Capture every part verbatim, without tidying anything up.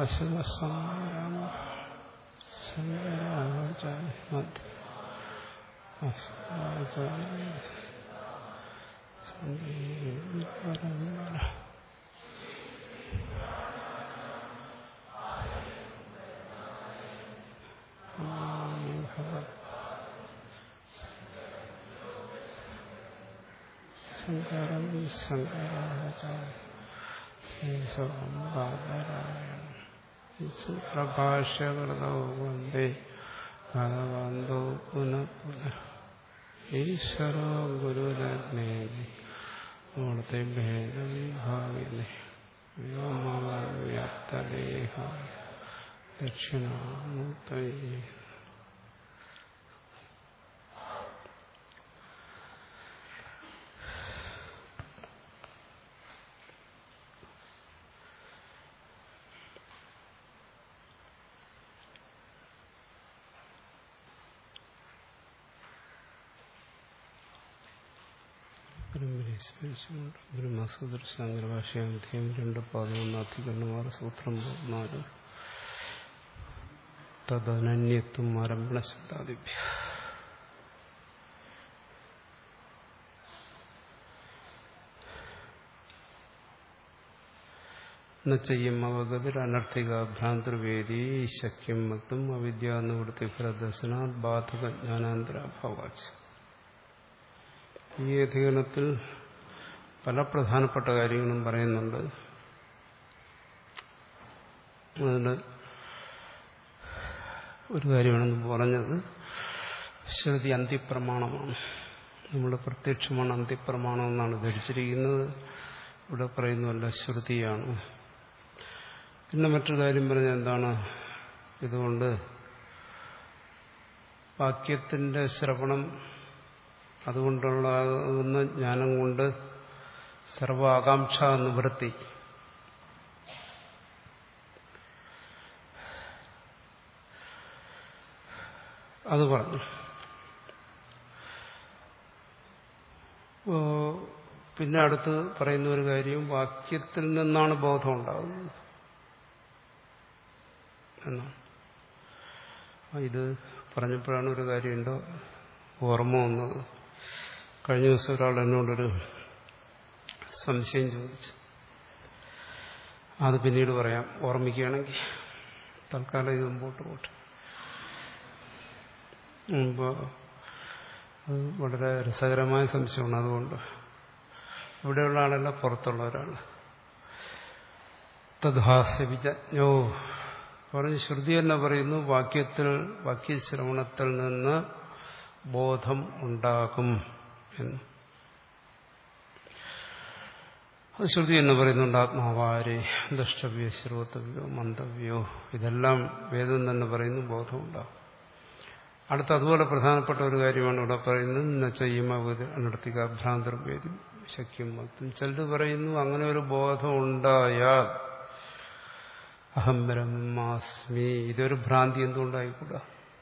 സദാശിവസംരം ശങ്കരാചാര്യ പരമ്പര ശങ്കരം ശങ്കരാചാര്യ പ്രഭാഷ്യകൃതോ വന്ദേ ഭഗവന്തോ പുനഃ പുനഃ ഈശ്വരോ ഗുരുരത്നേതി മൂർത്തി ഭേദവിഭാഗിനി വ്യോമവ്യാപ്തദേഹ ദക്ഷിണാമൂർത്തയേ. ബ്രഹ്മസൂത്ര ശങ്കരഭാഷ്യാധ്യായം രണ്ട് പതിനൊന്ന് അധികരണമാറ് സൂത്രം നാല് തദനന്യത്വം ആരംഭണ ശബ്ദാദിഭ്യ. ചെയ്യും അവഗതിർ അനർത്ഥിക ഭ്രാന്തർവേദി ശക്യം മത്തും അവിദ്യാനിവൃത്തി ഫലദർശനാത് ബാധക ജ്ഞാനാന്തരാഭാവാച്ച്. ഈ അധികരണത്തിൽ പല പ്രധാനപ്പെട്ട കാര്യങ്ങളും പറയുന്നുണ്ട്. അതിൽ ഒരു കാര്യമാണെന്ന് പറഞ്ഞത് ശ്രുതി അന്തിപ്രമാണമാണ്. നമ്മൾ പ്രത്യക്ഷമാണ് അന്തിപ്രമാണം എന്നാണ് ധരിച്ചിരിക്കുന്നത്. ഇവിടെ പറയുന്നതല്ല, ശ്രുതിയാണ്. പിന്നെ മറ്റൊരു കാര്യം പറഞ്ഞാൽ എന്താണ്, ഇതുകൊണ്ട് വാക്യത്തിന്റെ ശ്രവണം അതുകൊണ്ടുള്ള ജ്ഞാനം കൊണ്ട് സർവാകാംക്ഷ നിവൃത്തി, അത് പറഞ്ഞു. പിന്നെ അടുത്ത് പറയുന്ന ഒരു കാര്യം, വാക്യത്തിൽ നിന്നാണ് ബോധം ഉണ്ടാകുന്നത് എന്നാണ്. ഇത് പറഞ്ഞപ്പോഴാണ് ഒരു കാര്യമുണ്ടോ ഓർമ്മ വന്നത്. കഴിഞ്ഞ ദിവസം ഒരാൾ എന്നോടൊരു സംശയം ചോദിച്ചു. അത് പിന്നീട് പറയാം, ഓർമ്മിക്കുകയാണെങ്കിൽ. തൽക്കാലം ഇത് മുമ്പോട്ട് പോട്ടെ. അപ്പോൾ അത് വളരെ രസകരമായ സംശയമാണ്. അതുകൊണ്ട് ഇവിടെയുള്ള ആളല്ല, പുറത്തുള്ള ഒരാൾ. തദ്ഹാസ്യവിജ്ഞോ പറഞ്ഞ് ശ്രുതി തന്നെ പറയുന്നു, വാക്യത്തിൽ വാക്യശ്രവണത്തിൽ നിന്ന് ബോധം ഉണ്ടാകും എന്ന്. അത് ശ്രുതി എന്ന് പറയുന്നുണ്ട്. ആത്മാവാരെ ദ്രഷ്ടവ്യോ ശ്രോതവ്യോ മന്തവ്യോ, ഇതെല്ലാം വേദം തന്നെ പറയുന്നു, ബോധം ഉണ്ടാകും. അടുത്ത അതുപോലെ പ്രധാനപ്പെട്ട ഒരു കാര്യമാണ് ഇവിടെ പറയുന്നത്. ന ചെയ്യുമ അനർത്ഥിക ഭ്രാന്തർവേദി ശക്യം മത്തും. ചിലത് പറയുന്നു അങ്ങനെ ഒരു ബോധം ഉണ്ടായാൽ അഹം ബ്രഹ്മാസ്മി, ഇതൊരു ഭ്രാന്തി എന്തുകൊണ്ടായിക്കൂടാ.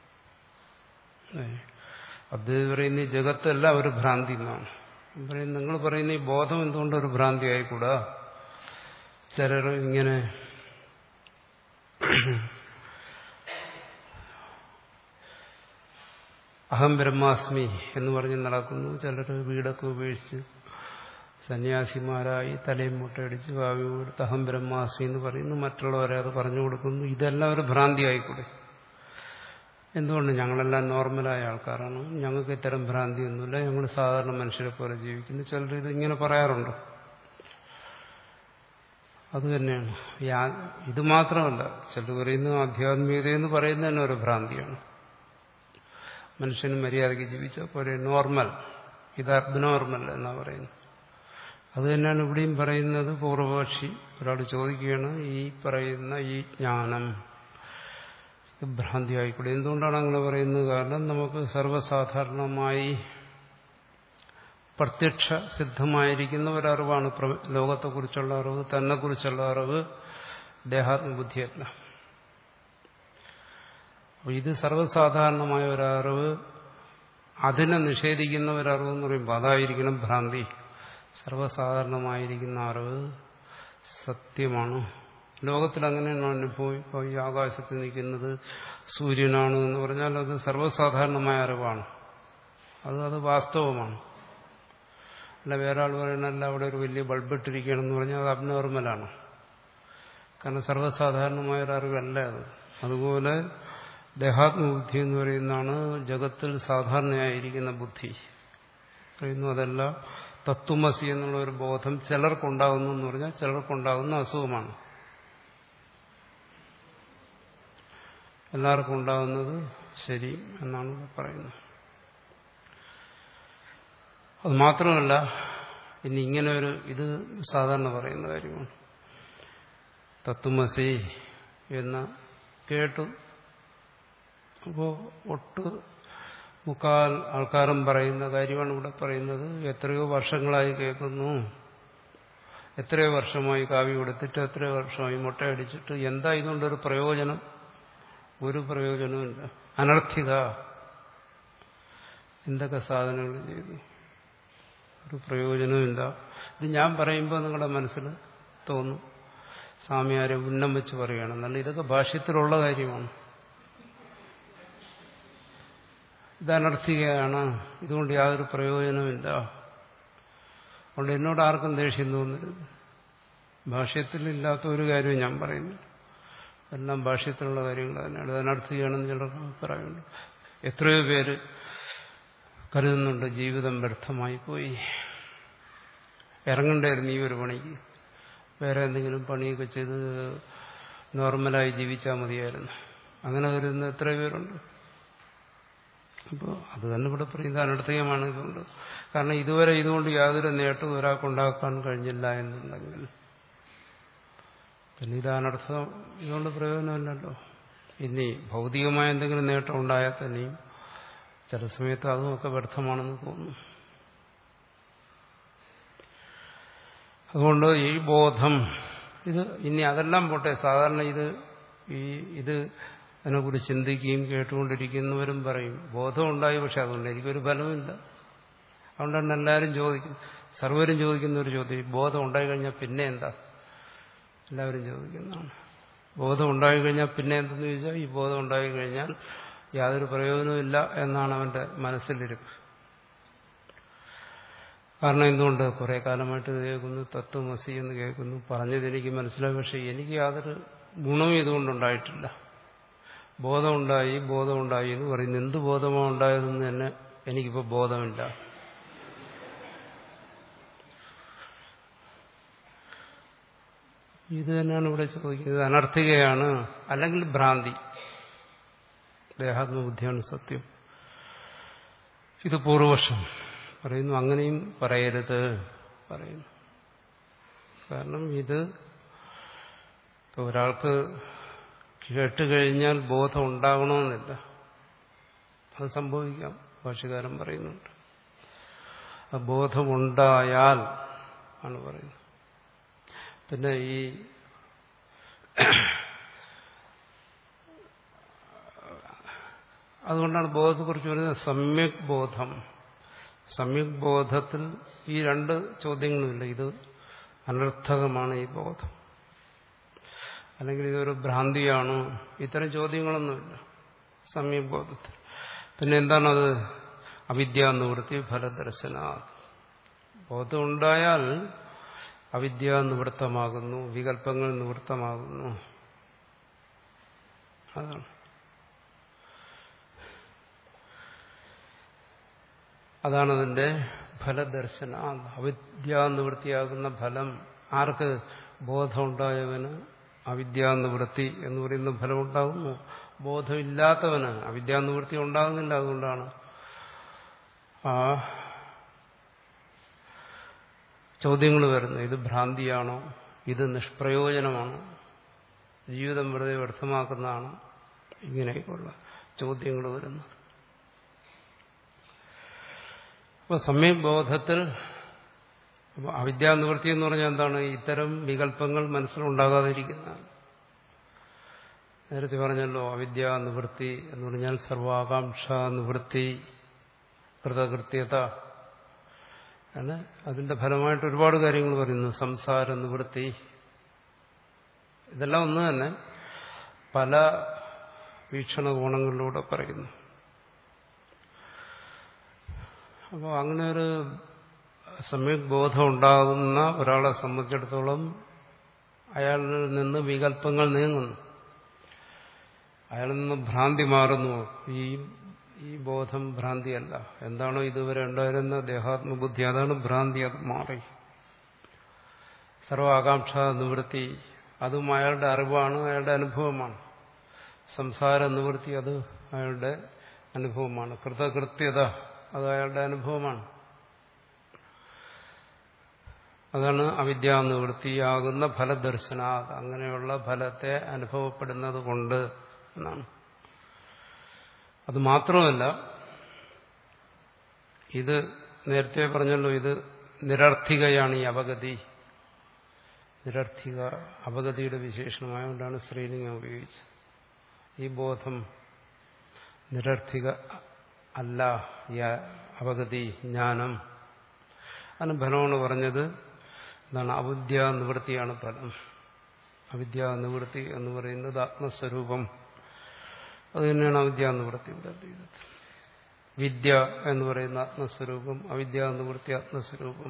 അത് പറയുന്ന ഈ ജഗത്തല്ല ഒരു ഭ്രാന്തി എന്നാണ് പറയുന്നത്. നിങ്ങൾ പറയുന്ന ഈ ബോധം എന്തുകൊണ്ട് ഒരു ഭ്രാന്തി ആയിക്കൂടാ. ചിലർ ഇങ്ങനെ അഹം ബ്രഹ്മാസ്മി എന്ന് പറഞ്ഞ് നടക്കുന്നു. ചിലർ വീടൊക്കെ ഉപേക്ഷിച്ച് സന്യാസിമാരായി തലയും മുട്ടയടിച്ച് കാവ്യം കൊടുത്ത് അഹം ബ്രഹ്മാസ്മി എന്ന് പറയുന്നു. മറ്റുള്ളവരെ അത് പറഞ്ഞു കൊടുക്കുന്നു. ഇതെല്ലാം ഒരു ഭ്രാന്തി ആയിക്കൂടെ. എന്തുകൊണ്ട്? ഞങ്ങളെല്ലാം നോർമലായ ആൾക്കാരാണ്, ഞങ്ങൾക്ക് ഇത്തരം ഭ്രാന്തിയൊന്നുമില്ല, ഞങ്ങൾ സാധാരണ മനുഷ്യരെ പോലെ ജീവിക്കുന്നു. ചിലർ ഇത് ഇങ്ങനെ പറയാറുണ്ട്. അത് തന്നെയാണ്. ഇത് മാത്രമല്ല, ചിലർ പറയുന്നു ആധ്യാത്മികതയെന്ന് പറയുന്നത് തന്നെ ഒരു ഭ്രാന്തിയാണ്. മനുഷ്യന് മര്യാദയ്ക്ക് ജീവിച്ചാൽ പോലെ നോർമൽ, ഇത് അബ്നോർമൽ എന്നാ പറയുന്നത്. അത് തന്നെയാണ് ഇവിടെയും പറയുന്നത്. പൂർവപക്ഷി ഒരാൾ ചോദിക്കുകയാണ്, ഈ പറയുന്ന ഈ ജ്ഞാനം ഭ്രാന്തി ആയിക്കൂടെ. എന്തുകൊണ്ടാണ് അങ്ങനെ പറയുന്നത്? കാരണം നമുക്ക് സർവ്വസാധാരണമായി പ്രത്യക്ഷ സിദ്ധമായിരിക്കുന്ന ഒരറിവാണ് ലോകത്തെക്കുറിച്ചുള്ള അറിവ്, തന്നെക്കുറിച്ചുള്ള അറിവ്, ദേഹാത്മബുദ്ധിയല്ല. അപ്പോൾ ഇത് സർവ്വസാധാരണമായ ഒരറിവ്, അതിനെ നിഷേധിക്കുന്ന ഒരറിവ് എന്ന് പറയുമ്പോൾ അതായിരിക്കണം ഭ്രാന്തി. സർവ്വസാധാരണമായിരിക്കുന്ന അറിവ് സത്യമാണ്, ലോകത്തിൽ അങ്ങനെയാണ് അനുഭവം. ഇപ്പോൾ ഈ ആകാശത്ത് നിൽക്കുന്നത് സൂര്യനാണ് എന്ന് പറഞ്ഞാൽ അത് സർവ്വസാധാരണമായ അറിവാണ്. അത് അത് വാസ്തവമാണ്. അല്ല വേറെ ആൾ പറയണല്ല അവിടെ ഒരു വലിയ ബൾബ് ഇട്ടിരിക്കുകയാണെന്ന് പറഞ്ഞാൽ അത് അബ്നോർമലാണ്. കാരണം സർവ്വസാധാരണമായ ഒരു അറിവല്ല അത്. അതുപോലെ ദേഹാത്മബുദ്ധി എന്ന് പറയുന്നതാണ് ജഗത്തിൽ സാധാരണയായിരിക്കുന്ന ബുദ്ധി. പറയുന്നു അതല്ല തത്വമസി എന്നുള്ള ഒരു ബോധം ചിലർക്കുണ്ടാകുന്നു എന്ന് പറഞ്ഞാൽ ചിലർക്കുണ്ടാകുന്ന അസുഖമാണ്. എല്ലാവർക്കും ഉണ്ടാകുന്നത് ശരി എന്നാണ് പറയുന്നത്. അത് മാത്രമല്ല ഇനി ഇങ്ങനെ ഒരു ഇത് സാധാരണ പറയുന്ന കാര്യമാണ്. തത്വമസി എന്ന് കേട്ടു. അപ്പോൾ ഒട്ട് മുക്കാൽ ആൾക്കാരും പറയുന്ന കാര്യമാണ് ഇവിടെ പറയുന്നത്. എത്രയോ വർഷങ്ങളായി കേൾക്കുന്നു, എത്രയോ വർഷമായി കാവ്യ കൊടുത്തിട്ട് എത്രയോ വർഷമായി മുട്ടയടിച്ചിട്ട് എന്താ ഇതുകൊണ്ടൊരു പ്രയോജനം? ഒരു പ്രയോജനവുമില്ല. അനർത്ഥിക. എന്തൊക്കെ സാധനങ്ങൾ ചെയ്തു, ഒരു പ്രയോജനവുമില്ല. ഇത് ഞാൻ പറയുമ്പോൾ നിങ്ങളുടെ മനസ്സിൽ തോന്നും സ്വാമിയാരെ ഉന്നം വെച്ച് പറയുകയാണ്. എന്നാൽ ഇതൊക്കെ ഭാഷ്യത്തിലുള്ള കാര്യമാണ്. ഇത് അനർത്ഥികയാണ്, ഇതുകൊണ്ട് യാതൊരു പ്രയോജനവുമില്ല. അതുകൊണ്ട് എന്നോട് ആർക്കും ദേഷ്യം തോന്നരുത്. ഭാഷ്യത്തിലില്ലാത്ത ഒരു കാര്യവും ഞാൻ പറയുന്നു. എല്ലാം ഭാഷ്യത്തിലുള്ള കാര്യങ്ങൾ തന്നെയാണ്. ഇത് അനർത്ഥികയാണെന്ന് ചിലർക്ക് അഭിപ്രായമുണ്ട്. എത്രയോ പേര് കരുതുന്നുണ്ട് ജീവിതം വ്യർത്ഥമായി പോയി, ഇറങ്ങണ്ടായിരുന്നു ഈ ഒരു പണിക്ക്, വേറെ എന്തെങ്കിലും പണിയൊക്കെ ചെയ്ത് നോർമലായി ജീവിച്ചാൽ മതിയായിരുന്നു. അങ്ങനെ കരുതുന്ന എത്രയോ പേരുണ്ട്. അപ്പോൾ അത് തന്നെ ഇവിടെ പറയുന്നത് അനർത്ഥകമാണ്. ഇതുകൊണ്ട് കാരണം ഇതുവരെ ഇതുകൊണ്ട് യാതൊരു നേട്ടവും ഒരാൾക്കുണ്ടാക്കാൻ കഴിഞ്ഞില്ല എന്നുണ്ടെങ്കിൽ പിന്നെ ഇത് അനർത്ഥം, ഇതുകൊണ്ട് പ്രയോജനമില്ലല്ലോ. ഇനി ഭൗതികമായ എന്തെങ്കിലും നേട്ടം ഉണ്ടായാൽ തന്നെയും ചില സമയത്ത് അതുമൊക്കെ വ്യർത്ഥമാണെന്ന് തോന്നുന്നു. അതുകൊണ്ട് ഈ ബോധം ഇത് ഇനി അതെല്ലാം പോട്ടെ. സാധാരണ ഇത് ഈ ഇത് അതിനെക്കുറിച്ച് ചിന്തിക്കുകയും കേട്ടുകൊണ്ടിരിക്കുന്നവരും പറയും ബോധം ഉണ്ടായി, പക്ഷെ അതുകൊണ്ട് എനിക്കൊരു ഫലവുമില്ല. അതുകൊണ്ടാണ് എല്ലാവരും ചോദിക്കും, സർവരും ചോദിക്കുന്ന ഒരു ചോദ്യം, ബോധം ഉണ്ടായിക്കഴിഞ്ഞാൽ പിന്നെ എന്താ? എല്ലാവരും ചോദിക്കുന്നതാണ്. ബോധം ഉണ്ടായിക്കഴിഞ്ഞാൽ പിന്നെ എന്തെന്ന് ചോദിച്ചാൽ ഈ ബോധം ഉണ്ടായിക്കഴിഞ്ഞാൽ യാതൊരു പ്രയോജനവുമില്ല എന്നാണ് അവന്റെ മനസ്സിലിരിപ്പ്. കാരണം എന്തുകൊണ്ട് കുറെ കാലമായിട്ട് കേൾക്കുന്നു, തത്വമസി എന്ന് കേൾക്കുന്നു, പറഞ്ഞത് എനിക്ക് മനസ്സിലായി, പക്ഷെ എനിക്ക് യാതൊരു ഗുണവും ഇതുകൊണ്ടുണ്ടായിട്ടില്ല. ബോധമുണ്ടായി ബോധമുണ്ടായി എന്ന് പറയുന്നു. എന്ത് ബോധമാണ് ഉണ്ടായതെന്ന് തന്നെ എനിക്കിപ്പോൾ ബോധമില്ല. ഇത് തന്നെയാണ് ഇവിടെ ചോദിക്കുന്നത്. അനർത്ഥികയാണ്, അല്ലെങ്കിൽ ഭ്രാന്തി. ദേഹാത്മബുദ്ധിയാണ് സത്യം. ഇത് പൂർവപക്ഷം പറയുന്നു. അങ്ങനെയും പറയരുത് പറയുന്നു. കാരണം ഇത് ഇപ്പൊ ഒരാൾക്ക് കേട്ടുകഴിഞ്ഞാൽ ബോധം ഉണ്ടാകണമെന്നില്ല. അത് സംഭവിക്കാം, ഭാഷ്യകാരൻ പറയുന്നുണ്ട്. ആ ബോധമുണ്ടായാൽ ആണ് പറയുന്നത്. പിന്നെ ഈ അതുകൊണ്ടാണ് ബോധത്തെക്കുറിച്ച് പറയുന്നത് സമ്യക് ബോധം. സമ്യക് ബോധത്തിൽ ഈ രണ്ട് ചോദ്യങ്ങളുമില്ല. ഇത് അനർത്ഥകമാണ് ഈ ബോധം, അല്ലെങ്കിൽ ഇതൊരു ഭ്രാന്തിയാണോ, ഇത്തരം ചോദ്യങ്ങളൊന്നുമില്ല സമ്യക് ബോധത്തിൽ. പിന്നെ എന്താണത്? അവിദ്യാനിവൃത്തി ഫലദർശന. ബോധം ഉണ്ടായാൽ അവിദ്യ നിവൃത്തമാകുന്നു, വികല്പങ്ങൾ നിവൃത്തമാകുന്നു. അതാണ് അതാണതിന്റെ ഫലദർശന. അവിദ്യാനിവൃത്തിയാകുന്ന ഫലം ആർക്ക്? ബോധമുണ്ടായവന് അവിദ്യാനിവൃത്തി എന്ന് പറയുന്ന ഫലം ഉണ്ടാകുന്നു. ബോധമില്ലാത്തവന് അവിദ്യാനിവൃത്തി ഉണ്ടാകുന്നില്ല. അതുകൊണ്ടാണ് ആ ചോദ്യങ്ങൾ വരുന്നത്. ഇത് ഭ്രാന്തിയാണോ, ഇത് നിഷ്പ്രയോജനമാണോ, ജീവിതം വെറുതെ വ്യർത്ഥമാക്കുന്നതാണോ, ഇങ്ങനെയൊക്കെയുള്ള ചോദ്യങ്ങൾ വരുന്നത്. അപ്പോൾ സമ്യക് ബോധത്തിൽ അവിദ്യാനിവൃത്തി എന്ന് പറഞ്ഞാൽ എന്താണ്? ഇത്തരം വികല്പങ്ങൾ മനസ്സിലുണ്ടാകാതിരിക്കുന്നതാണ്. നേരത്തെ പറഞ്ഞല്ലോ, അവിദ്യാനിവൃത്തി എന്ന് പറഞ്ഞാൽ സർവാകാംക്ഷ നിവൃത്തി, കൃതകൃത്യത ആണ്. അതിന്റെ ഫലമായിട്ട് ഒരുപാട് കാര്യങ്ങൾ പറയുന്നു. സംസാര നിവൃത്തി ഇതെല്ലാം ഒന്ന് തന്നെ പല വീക്ഷണകോണങ്ങളിലൂടെ പറയുന്നു. അപ്പോൾ അങ്ങനെ ഒരു സമ്യക് ബോധം ഉണ്ടാകുന്ന ഒരാളെ സംബന്ധിച്ചിടത്തോളം അയാളിൽ നിന്ന് വികല്പങ്ങൾ നീങ്ങുന്നു, അയാളിൽ നിന്ന് ഭ്രാന്തി മാറുന്നു. ഈ ഈ ബോധം ഭ്രാന്തിയല്ല. എന്താണോ ഇതുവരെ ഉണ്ടായിരുന്ന ദേഹാത്മബുദ്ധി, അതാണ് ഭ്രാന്തി, അത് മാറി. സർവ്വാകാംക്ഷ നിവൃത്തി, അതും അയാളുടെ അറിവാണ്, അയാളുടെ അനുഭവമാണ്. സംസാര നിവൃത്തി, അത് അയാളുടെ അനുഭവമാണ്. കൃതകൃത്യത, അത് അയാളുടെ അനുഭവമാണ്. അതാണ് അവിദ്യാനിവൃത്തിയാകുന്ന ഫലദർശന. അങ്ങനെയുള്ള ഫലത്തെ അനുഭവപ്പെടുന്നത് കൊണ്ട് എന്നാണ്. അത് മാത്രമല്ല, ഇത് നേരത്തെ പറഞ്ഞല്ലോ, ഇത് നിരർത്ഥികയാണ് ഈ അപഗതി. നിരർത്ഥിക അപഗതിയുടെ വിശേഷണമായതുകൊണ്ടാണ് സ്ത്രീലിംഗം ഉപയോഗിച്ചത്. ഈ ബോധം നിരർത്ഥിക അല്ല, ഈ അപഗതി ജ്ഞാനം. അതിന് ഫലമാണ് പറഞ്ഞത് എന്താണ്? അവിദ്യാനിവൃത്തിയാണ് ഫലം. അവിദ്യാനിവൃത്തി എന്ന് പറയുന്നത് ആത്മസ്വരൂപം. അത് തന്നെയാണ് അവിദ്യാനിവൃത്തി. വിദ്യ എന്ന് പറയുന്ന ആത്മസ്വരൂപം, അവിദ്യാനിവൃത്തി ആത്മസ്വരൂപം.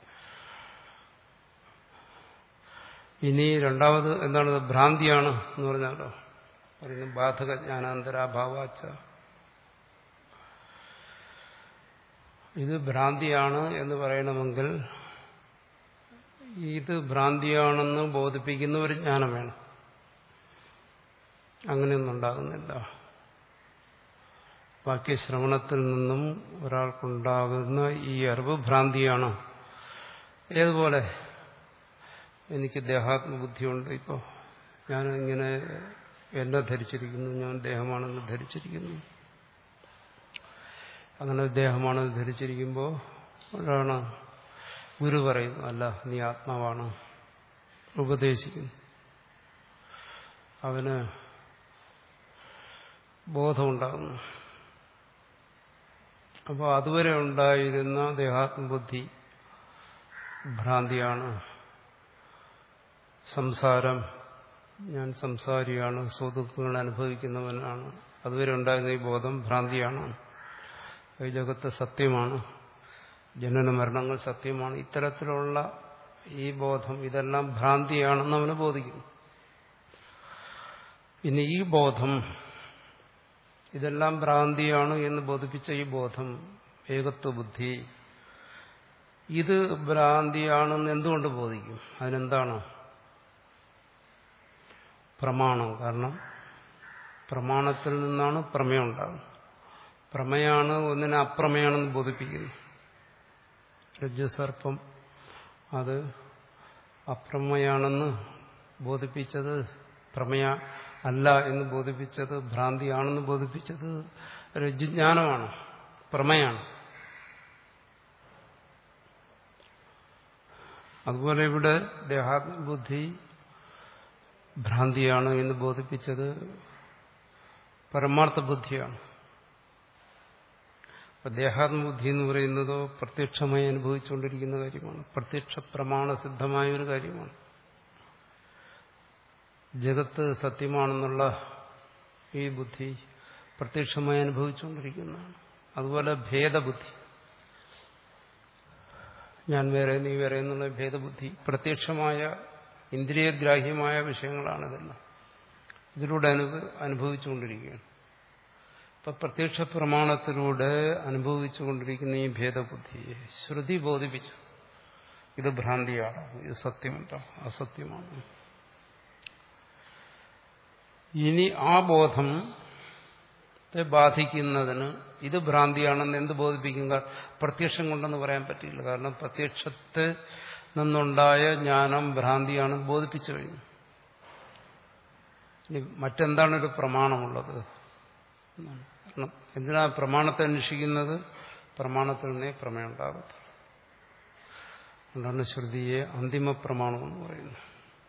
ഇനി രണ്ടാമത് എന്താണ്? ഭ്രാന്തിയാണ് എന്ന് പറഞ്ഞാലോ പറയുന്നത് ബാധക ജ്ഞാനാന്തരാഭാവാച്ച. ഇത് ഭ്രാന്തിയാണ് എന്ന് പറയണമെങ്കിൽ ഇത് ഭ്രാന്തിയാണെന്ന് ബോധിപ്പിക്കുന്ന ഒരു ജ്ഞാനം വേണം. അങ്ങനെയൊന്നും ഉണ്ടാകുന്നില്ല. വാക്യശ്രവണത്തിൽ നിന്നും ഒരാൾക്കുണ്ടാകുന്ന ഈ അറിവ് ഭ്രാന്തിയാണ്. ഏതുപോലെ എനിക്ക് ദേഹാത്മബുദ്ധിയുണ്ട്. ഇപ്പോൾ ഞാൻ ഇങ്ങനെ എന്നെ ധരിച്ചിരിക്കുന്നു, ഞാൻ ദേഹമാണെന്ന് ധരിച്ചിരിക്കുന്നു. അങ്ങനെ ദേഹമാണെന്ന് ധരിച്ചിരിക്കുമ്പോൾ ഒരാളാണ് ഗുരു പറയുന്നു, അല്ല നീ ആത്മാവാണ്, ഉപദേശിക്കുന്നു. അവന് ബോധമുണ്ടാകുന്നു. അപ്പോൾ അതുവരെ ഉണ്ടായിരുന്ന ദേഹാത്മബുദ്ധി ഭ്രാന്തിയാണ്. സംസാരം, ഞാൻ സംസാരിയാണ്, സ്വദുഃഖങ്ങൾ അനുഭവിക്കുന്നവനാണ്, അതുവരെ ഉണ്ടായിരുന്ന ഈ ബോധം ഭ്രാന്തിയാണ്. ഈ ജഗത്ത് സത്യമാണ്, ജനന മരണങ്ങൾ സത്യമാണ്. ഇത്തരത്തിലുള്ള ഈ ബോധം, ഇതെല്ലാം ഭ്രാന്തിയാണെന്ന് അവന് ബോധിക്കുന്നു. ഇനി ഈ ബോധം, ഇതെല്ലാം ഭ്രാന്തിയാണ് എന്ന് ബോധിപ്പിച്ച ഈ ബോധം, ഏകത്വ ബുദ്ധി, ഇത് ഭ്രാന്തിയാണെന്ന് എന്തുകൊണ്ട് ബോധിക്കും? അതിനെന്താണ് പ്രമാണം? കാരണം പ്രമാണത്തിൽ നിന്നാണ് പ്രമേയം ഉണ്ടാകുന്നത്. പ്രമേയാണ് ഒന്നിനെ അപ്രമേയാണെന്ന് ബോധിപ്പിക്കുന്നു. രജ്ജുസർപ്പം അത് അപ്രമേയാണെന്ന് ബോധിപ്പിച്ചത്, പ്രമേയ അല്ല എന്ന് ബോധിപ്പിച്ചത്, ഭ്രാന്തിയാണെന്ന് ബോധിപ്പിച്ചത് രജ്ജുജ്ഞാനമാണ്, പ്രമേയാണ്. അതുപോലെ ഇവിടെ ദേഹാത്മബുദ്ധി ഭ്രാന്തിയാണ് എന്ന് ബോധിപ്പിച്ചത് പരമാർത്ഥ ബുദ്ധിയാണ്. ദേഹാത്മബുദ്ധി എന്ന് പറയുന്നതോ പ്രത്യക്ഷമായി അനുഭവിച്ചുകൊണ്ടിരിക്കുന്ന കാര്യമാണ്, പ്രത്യക്ഷ പ്രമാണസിദ്ധമായ ഒരു കാര്യമാണ്. ജഗത്ത് സത്യമാണെന്നുള്ള ഈ ബുദ്ധി പ്രത്യക്ഷമായി അനുഭവിച്ചുകൊണ്ടിരിക്കുന്നതാണ്. അതുപോലെ ഭേദബുദ്ധി, ഞാൻ വേറെ നീ വേറെ എന്നുള്ള ഭേദബുദ്ധി പ്രത്യക്ഷമായ ഇന്ദ്രിയഗ്രാഹ്യമായ വിഷയങ്ങളാണിതെല്ലാം. ഇതിലൂടെ അനുഭവ അനുഭവിച്ചുകൊണ്ടിരിക്കുകയാണ്. ഇപ്പൊ പ്രത്യക്ഷ പ്രമാണത്തിലൂടെ അനുഭവിച്ചുകൊണ്ടിരിക്കുന്ന ഈ ഭേദബുദ്ധിയെ ശ്രുതി ബോധിപ്പിച്ചു, ഇത് ഭ്രാന്തിയാണ്, ഇത് സത്യമല്ല, അസത്യമാണ്. ഇനി ആ ബോധത്തെ ബാധിക്കുന്നതിന് ഇത് ഭ്രാന്തിയാണെന്ന് എന്ത് ബോധിപ്പിക്കും? പ്രത്യക്ഷം കൊണ്ടെന്ന് പറയാൻ പറ്റില്ല. കാരണം പ്രത്യക്ഷത്തെ നിന്നുണ്ടായ ജ്ഞാനം ഭ്രാന്തിയാണെന്ന് ബോധിപ്പിച്ചു കഴിഞ്ഞു. ഇനി മറ്റെന്താണൊരു പ്രമാണമുള്ളത്? കാരണം എന്തിനാ പ്രമാണത്തെ അന്വേഷിക്കുന്നത്? പ്രമാണത്തിൽ നിന്നേ പ്രമേയം ഉണ്ടാകത്തുള്ളൂ. അതുകൊണ്ടാണ് ശ്രുതിയെ അന്തിമ പ്രമാണം എന്ന് പറയുന്നത്.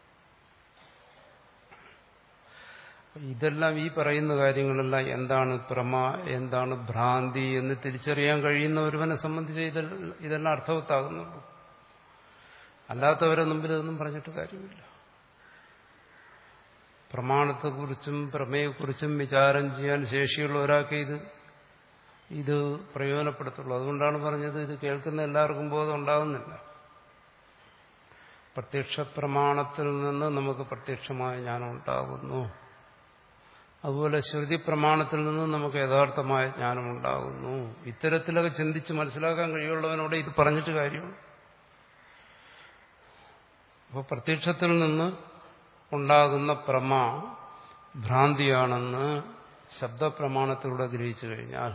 ഇതെല്ലാം ഈ പറയുന്ന കാര്യങ്ങളെല്ലാം എന്താണ് പ്രമാ, എന്താണ് ഭ്രാന്തി എന്ന് തിരിച്ചറിയാൻ കഴിയുന്ന ഒരുവനെ സംബന്ധിച്ച് ഇതെല്ലാം അർത്ഥവത്താകുന്നുള്ളൂ. അല്ലാത്തവരെ മുമ്പിൽ ഇതൊന്നും പറഞ്ഞിട്ട് കാര്യമില്ല. പ്രമാണത്തെക്കുറിച്ചും പ്രമേയെക്കുറിച്ചും വിചാരം ചെയ്യാൻ ശേഷിയുള്ള ഒരാൾക്ക് ഇത് ഇത് പ്രയോജനപ്പെടുത്തുള്ളൂ. അതുകൊണ്ടാണ് പറഞ്ഞത് ഇത് കേൾക്കുന്ന എല്ലാവർക്കും ബോധം ഉണ്ടാകുന്നില്ല. പ്രത്യക്ഷ പ്രമാണത്തിൽ നിന്ന് നമുക്ക് പ്രത്യക്ഷമായ ജ്ഞാനം ഉണ്ടാകുന്നു. അതുപോലെ ശ്രുതി പ്രമാണത്തിൽ നിന്ന് നമുക്ക് യഥാർത്ഥമായ ജ്ഞാനം ഉണ്ടാകുന്നു. ഇത്തരത്തിലൊക്കെ ചിന്തിച്ച് മനസ്സിലാക്കാൻ കഴിയുള്ളവനോട് ഇത് പറഞ്ഞിട്ട് കാര്യമാണ്. അപ്പോൾ പ്രത്യക്ഷത്തിൽ നിന്ന് ഉണ്ടാകുന്ന പ്രമാ ഭ്രാന്തിയാണെന്ന് ശബ്ദപ്രമാണത്തിലൂടെ ഗ്രഹിച്ചു കഴിഞ്ഞാൽ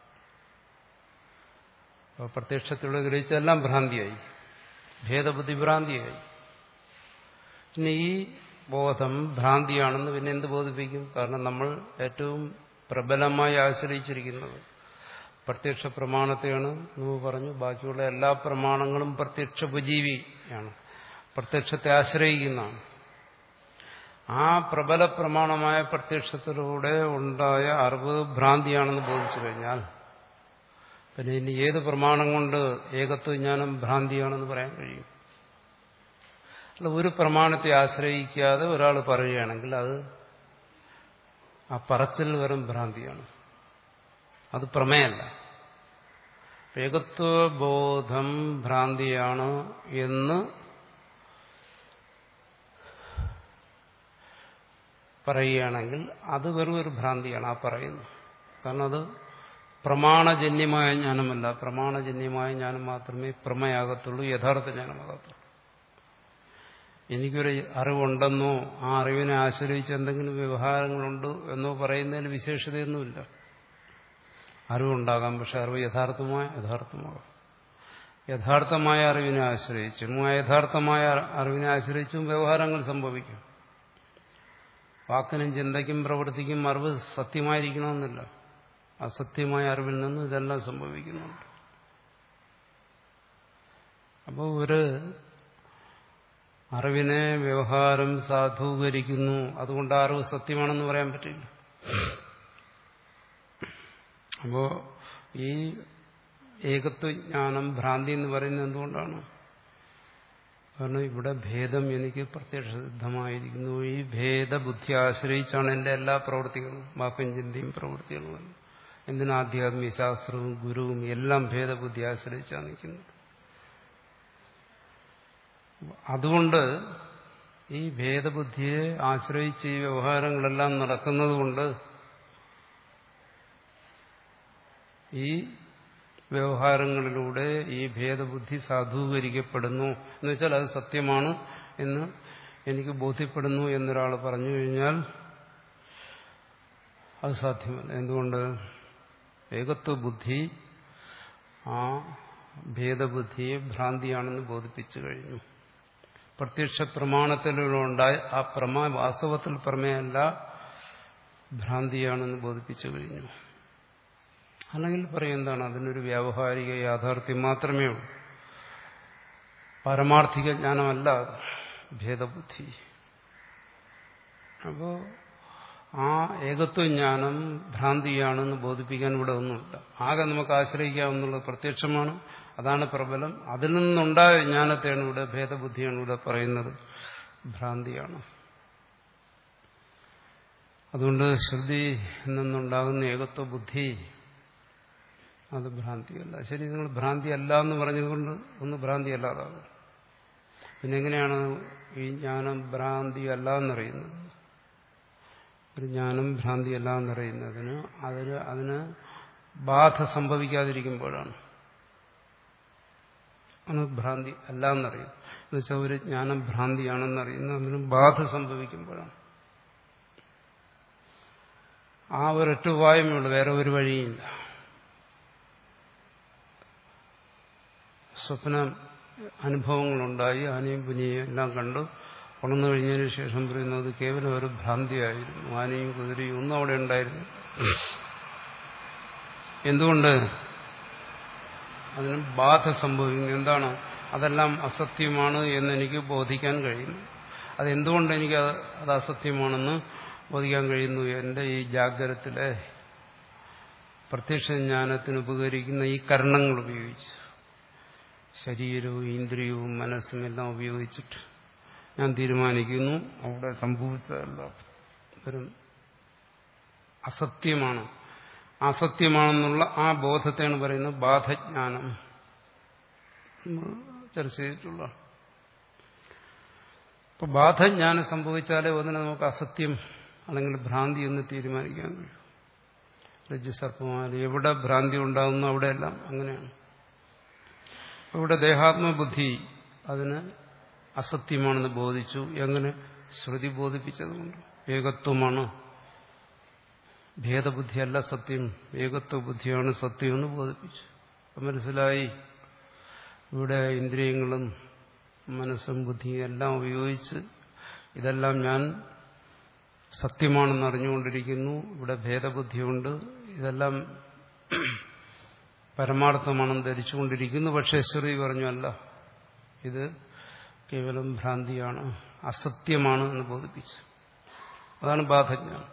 അപ്പോൾ പ്രത്യക്ഷത്തിലൂടെ ഗ്രഹിച്ചെല്ലാം ഭ്രാന്തിയായി, ഭേദബുദ്ധി ഭ്രാന്തിയായി. പിന്നെ ഈ ബോധം ഭ്രാന്തിയാണെന്ന് പിന്നെ എന്ത് ബോധിപ്പിക്കും? കാരണം നമ്മൾ ഏറ്റവും പ്രബലമായി ആശ്രയിച്ചിരിക്കുന്നത് പ്രത്യക്ഷ പ്രമാണത്തെയാണ്. നമ്മൾ പറഞ്ഞു ബാക്കിയുള്ള എല്ലാ പ്രമാണങ്ങളും പ്രത്യക്ഷ ഉപജീവിയാണ്, പ്രത്യക്ഷത്തെ ആശ്രയിക്കുന്നതാണ്. ആ പ്രബല പ്രമാണമായ പ്രത്യക്ഷത്തിലൂടെ ഉണ്ടായ അറിവ് ഭ്രാന്തിയാണെന്ന് ബോധിച്ചു കഴിഞ്ഞാൽ പിന്നെ ഇനി ഏത് പ്രമാണം കൊണ്ട് ഏകത്വജ്ഞാനം ഭ്രാന്തിയാണെന്ന് പറയാൻ കഴിയും? അല്ല, ഒരു പ്രമാണത്തെ ആശ്രയിക്കാതെ ഒരാൾ പറയുകയാണെങ്കിൽ അത് ആ പറച്ചിൽ വെറും ഭ്രാന്തിയാണ്, അത് പ്രമേയല്ല. ഏകത്വബോധം ഭ്രാന്തിയാണ് എന്ന് പറയുകയാണെങ്കിൽ അത് വെറും ഒരു ഭ്രാന്തിയാണ് ആ പറയുന്നത്. കാരണം അത് പ്രമാണജന്യമായ ജ്ഞാനമല്ല. പ്രമാണജന്യമായ ജ്ഞാനം മാത്രമേ പ്രമേയാകത്തുള്ളൂ, യഥാർത്ഥ ജ്ഞാനമാകത്തുള്ളൂ. എനിക്കൊരു അറിവുണ്ടെന്നോ ആ അറിവിനെ ആശ്രയിച്ച് എന്തെങ്കിലും വ്യവഹാരങ്ങളുണ്ട് എന്നോ പറയുന്നതിൽ വിശേഷതയൊന്നുമില്ല. അറിവുണ്ടാകാം, പക്ഷെ അറിവ് യഥാർത്ഥമായ യഥാർത്ഥമാകാം. യഥാർത്ഥമായ അറിവിനെ ആശ്രയിച്ചും ആ യഥാർത്ഥമായ അറിവിനെ ആശ്രയിച്ചും വ്യവഹാരങ്ങൾ സംഭവിക്കും. വാക്കിനും ചിന്തയ്ക്കും പ്രവൃത്തിക്കും അറിവ് സത്യമായിരിക്കണമെന്നില്ല. അസത്യമായ അറിവിൽ നിന്നും ഇതെല്ലാം സംഭവിക്കുന്നുണ്ട്. അപ്പോൾ ഒരു അറിവിനെ വ്യവഹാരം സാധൂകരിക്കുന്നു, അതുകൊണ്ട് ആ അറിവ് സത്യമാണെന്ന് പറയാൻ പറ്റില്ല. അപ്പോ ഈ ഏകത്വജ്ഞാനം ഭ്രാന്തി എന്ന് പറയുന്നത് എന്തുകൊണ്ടാണ്? കാരണം ഇവിടെ ഭേദം എനിക്ക് പ്രത്യക്ഷസിദ്ധമായിരിക്കുന്നു. ഈ ഭേദബുദ്ധി ആശ്രയിച്ചാണ് എൻ്റെ എല്ലാ പ്രവൃത്തികളും, വാക്കും ചിന്തയും പ്രവൃത്തികളും. എന്തിനാധ്യാത്മിക ശാസ്ത്രവും ഗുരുവും എല്ലാം ഭേദബുദ്ധി ആശ്രയിച്ചാണ് നിൽക്കുന്നത്. അതുകൊണ്ട് ഈ ഭേദബുദ്ധിയെ ആശ്രയിച്ച് ഈ വ്യവഹാരങ്ങളെല്ലാം നടക്കുന്നതുകൊണ്ട് ഈ വ്യവഹാരങ്ങളിലൂടെ ഈ ഭേദബുദ്ധി സാധൂകരിക്കപ്പെടുന്നു എന്ന് വെച്ചാൽ അത് സത്യമാണ് എന്ന് എനിക്ക് ബോധ്യപ്പെടുന്നു എന്നൊരാൾ പറഞ്ഞു കഴിഞ്ഞാൽ അത് സാധ്യമല്ല. എന്തുകൊണ്ട്? ഏകത്വബുദ്ധി ആ ഭേദബുദ്ധിയെ ഭ്രാന്തിയാണെന്ന് ബോധിപ്പിച്ചു കഴിഞ്ഞു. പ്രത്യക്ഷ പ്രമാണത്തിലുണ്ടായ ആ പ്രമാ വാസ്തവത്തിൽ പ്രമേയല്ല, ഭ്രാന്തിയാണെന്ന് ബോധിപ്പിച്ചു കഴിഞ്ഞു. അല്ലെങ്കിൽ പറയും എന്താണ്, അതിനൊരു വ്യാവഹാരിക യാഥാർത്ഥ്യം മാത്രമേ ഉള്ളൂ, പാരമാർത്ഥിക ജ്ഞാനമല്ല ഭേദബുദ്ധി. അപ്പോ ആ ഏകത്വജ്ഞാനം ഭ്രാന്തിയാണെന്ന് ബോധിപ്പിക്കാൻ ഇവിടെ ഒന്നുമില്ല. ആകെ നമുക്ക് ആശ്രയിക്കാവുന്നത് പ്രത്യക്ഷമാണ്, അതാണ് പ്രബലം. അതിൽ നിന്നുണ്ടായ ജ്ഞാനത്തെയാണ് ഇവിടെ, ഭേദബുദ്ധിയാണ് ഇവിടെ പറയുന്നത് ഭ്രാന്തിയാണ്. അതുകൊണ്ട് ശ്രുതി നിന്നുണ്ടാകുന്ന ഏകത്വബുദ്ധി അത് ഭ്രാന്തിയല്ല. ശരി, നിങ്ങൾ ഭ്രാന്തി അല്ല എന്ന് പറഞ്ഞതുകൊണ്ട് ഒന്ന് ഭ്രാന്തി അല്ലാതാകും. പിന്നെ എങ്ങനെയാണ് ഈ ജ്ഞാനം ഭ്രാന്തി അല്ല എന്നറിയുന്നത്? ഒരു ജ്ഞാനം ഭ്രാന്തി അല്ല എന്നറിയുന്നതിന് അതിന് അതിന് ബാധ സംഭവിക്കാതിരിക്കുമ്പോഴാണ് അത് ഭ്രാന്തി അല്ല എന്നറിയും. എന്നുവെച്ചാൽ ഒരു ജ്ഞാനം ഭ്രാന്തിയാണെന്നറിയുന്നത് അതിന് ബാധ സംഭവിക്കുമ്പോഴാണ്. ആ ഒരൊറ്റ ഉപായമേ വേറെ ഒരു വഴിയില്ല. സ്വപ്ന അനുഭവങ്ങളുണ്ടായി, ആനയും പുനിയും എല്ലാം കണ്ടു ഉണർന്നു കഴിഞ്ഞതിന് ശേഷം പറയുന്നത് കേവലം ഒരു ഭ്രാന്തിയായിരുന്നു, ആനയും കുതിരയും ഒന്നും അവിടെ ഉണ്ടായിരുന്നു. എന്തുകൊണ്ട്? അതിന് ബാധ സംഭവിക്കുന്നു. എന്താണ്? അതെല്ലാം അസത്യമാണ് എന്നെനിക്ക് ബോധിക്കാൻ കഴിയുന്നു. അതെന്തുകൊണ്ട് എനിക്ക് അത് അസത്യമാണെന്ന് ബോധിക്കാൻ കഴിയുന്നു? എൻ്റെ ഈ ജാഗ്രതത്തിലെ പ്രത്യക്ഷ ജ്ഞാനത്തിന് ഉപകരിക്കുന്ന ഈ കർണങ്ങൾ ഉപയോഗിച്ച്, ശരീരവും ഇന്ദ്രിയവും മനസ്സും എല്ലാം ഉപയോഗിച്ചിട്ട് ഞാൻ തീരുമാനിക്കുന്നു അവിടെ സംഭവിച്ചതല്ല വരും. അസത്യമാണ്. അസത്യമാണെന്നുള്ള ആ ബോധത്തെയാണ് പറയുന്നത് ബാധജ്ഞാനം. ചർച്ച ചെയ്തിട്ടുള്ള. ഇപ്പൊ ബാധജ്ഞാനം സംഭവിച്ചാലേ ഒന്നിനെ നമുക്ക് അസത്യം അല്ലെങ്കിൽ ഭ്രാന്തി എന്ന് തീരുമാനിക്കാൻ കഴിയും. രജ്ജുസർപ്പമാര് എവിടെ ഭ്രാന്തി ഉണ്ടാകുന്നു അവിടെയെല്ലാം അങ്ങനെയാണ്. ഇവിടെ ദേഹാത്മബുദ്ധി അതിന് അസത്യമാണെന്ന് ബോധിച്ചു. എങ്ങനെ? ശ്രുതി ബോധിപ്പിച്ചതുകൊണ്ട്. ഏകത്വമാണ്, ഭേദബുദ്ധിയല്ല സത്യം, ഏകത്വ ബുദ്ധിയാണ് സത്യമെന്ന് ബോധിപ്പിച്ചു. അപ്പം മനസ്സിലായി ഇവിടെ ഇന്ദ്രിയങ്ങളും മനസ്സും ബുദ്ധിയും എല്ലാം ഉപയോഗിച്ച് ഇതെല്ലാം ഞാൻ സത്യമാണെന്ന് അറിഞ്ഞുകൊണ്ടിരിക്കുന്നു. ഇവിടെ ഭേദബുദ്ധിയുണ്ട്, ഇതെല്ലാം പരമാർത്ഥമാണെന്ന് ധരിച്ചുകൊണ്ടിരിക്കുന്നു. പക്ഷേ ശ്രുതി പറഞ്ഞു അല്ല, ഇത് കേവലം ഭ്രാന്തിയാണ്, അസത്യമാണ് എന്ന് ബോധിപ്പിച്ചു. അതാണ് ബാധജ്ഞാനം.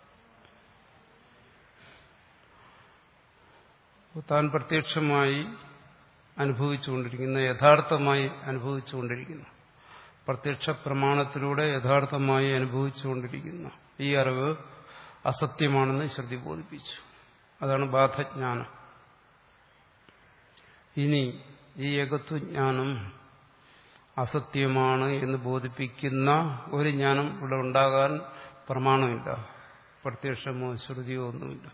താൻ പ്രത്യക്ഷമായി അനുഭവിച്ചുകൊണ്ടിരിക്കുന്ന, യഥാർത്ഥമായി അനുഭവിച്ചുകൊണ്ടിരിക്കുന്ന, പ്രത്യക്ഷ പ്രമാണത്തിലൂടെ യഥാർത്ഥമായി അനുഭവിച്ചുകൊണ്ടിരിക്കുന്ന ഈ അറിവ് അസത്യമാണെന്ന് ശ്രുതി ബോധിപ്പിച്ചു. അതാണ് ബാധജ്ഞാനം. ഇനി ഈ ഏകത്വജ്ഞാനം അസത്യമാണ് എന്ന് ബോധിപ്പിക്കുന്ന ഒരു ജ്ഞാനം ഇവിടെ ഉണ്ടാകാൻ പ്രമാണമില്ല, പ്രത്യക്ഷമോ ശ്രുതിയോ ഒന്നുമില്ല.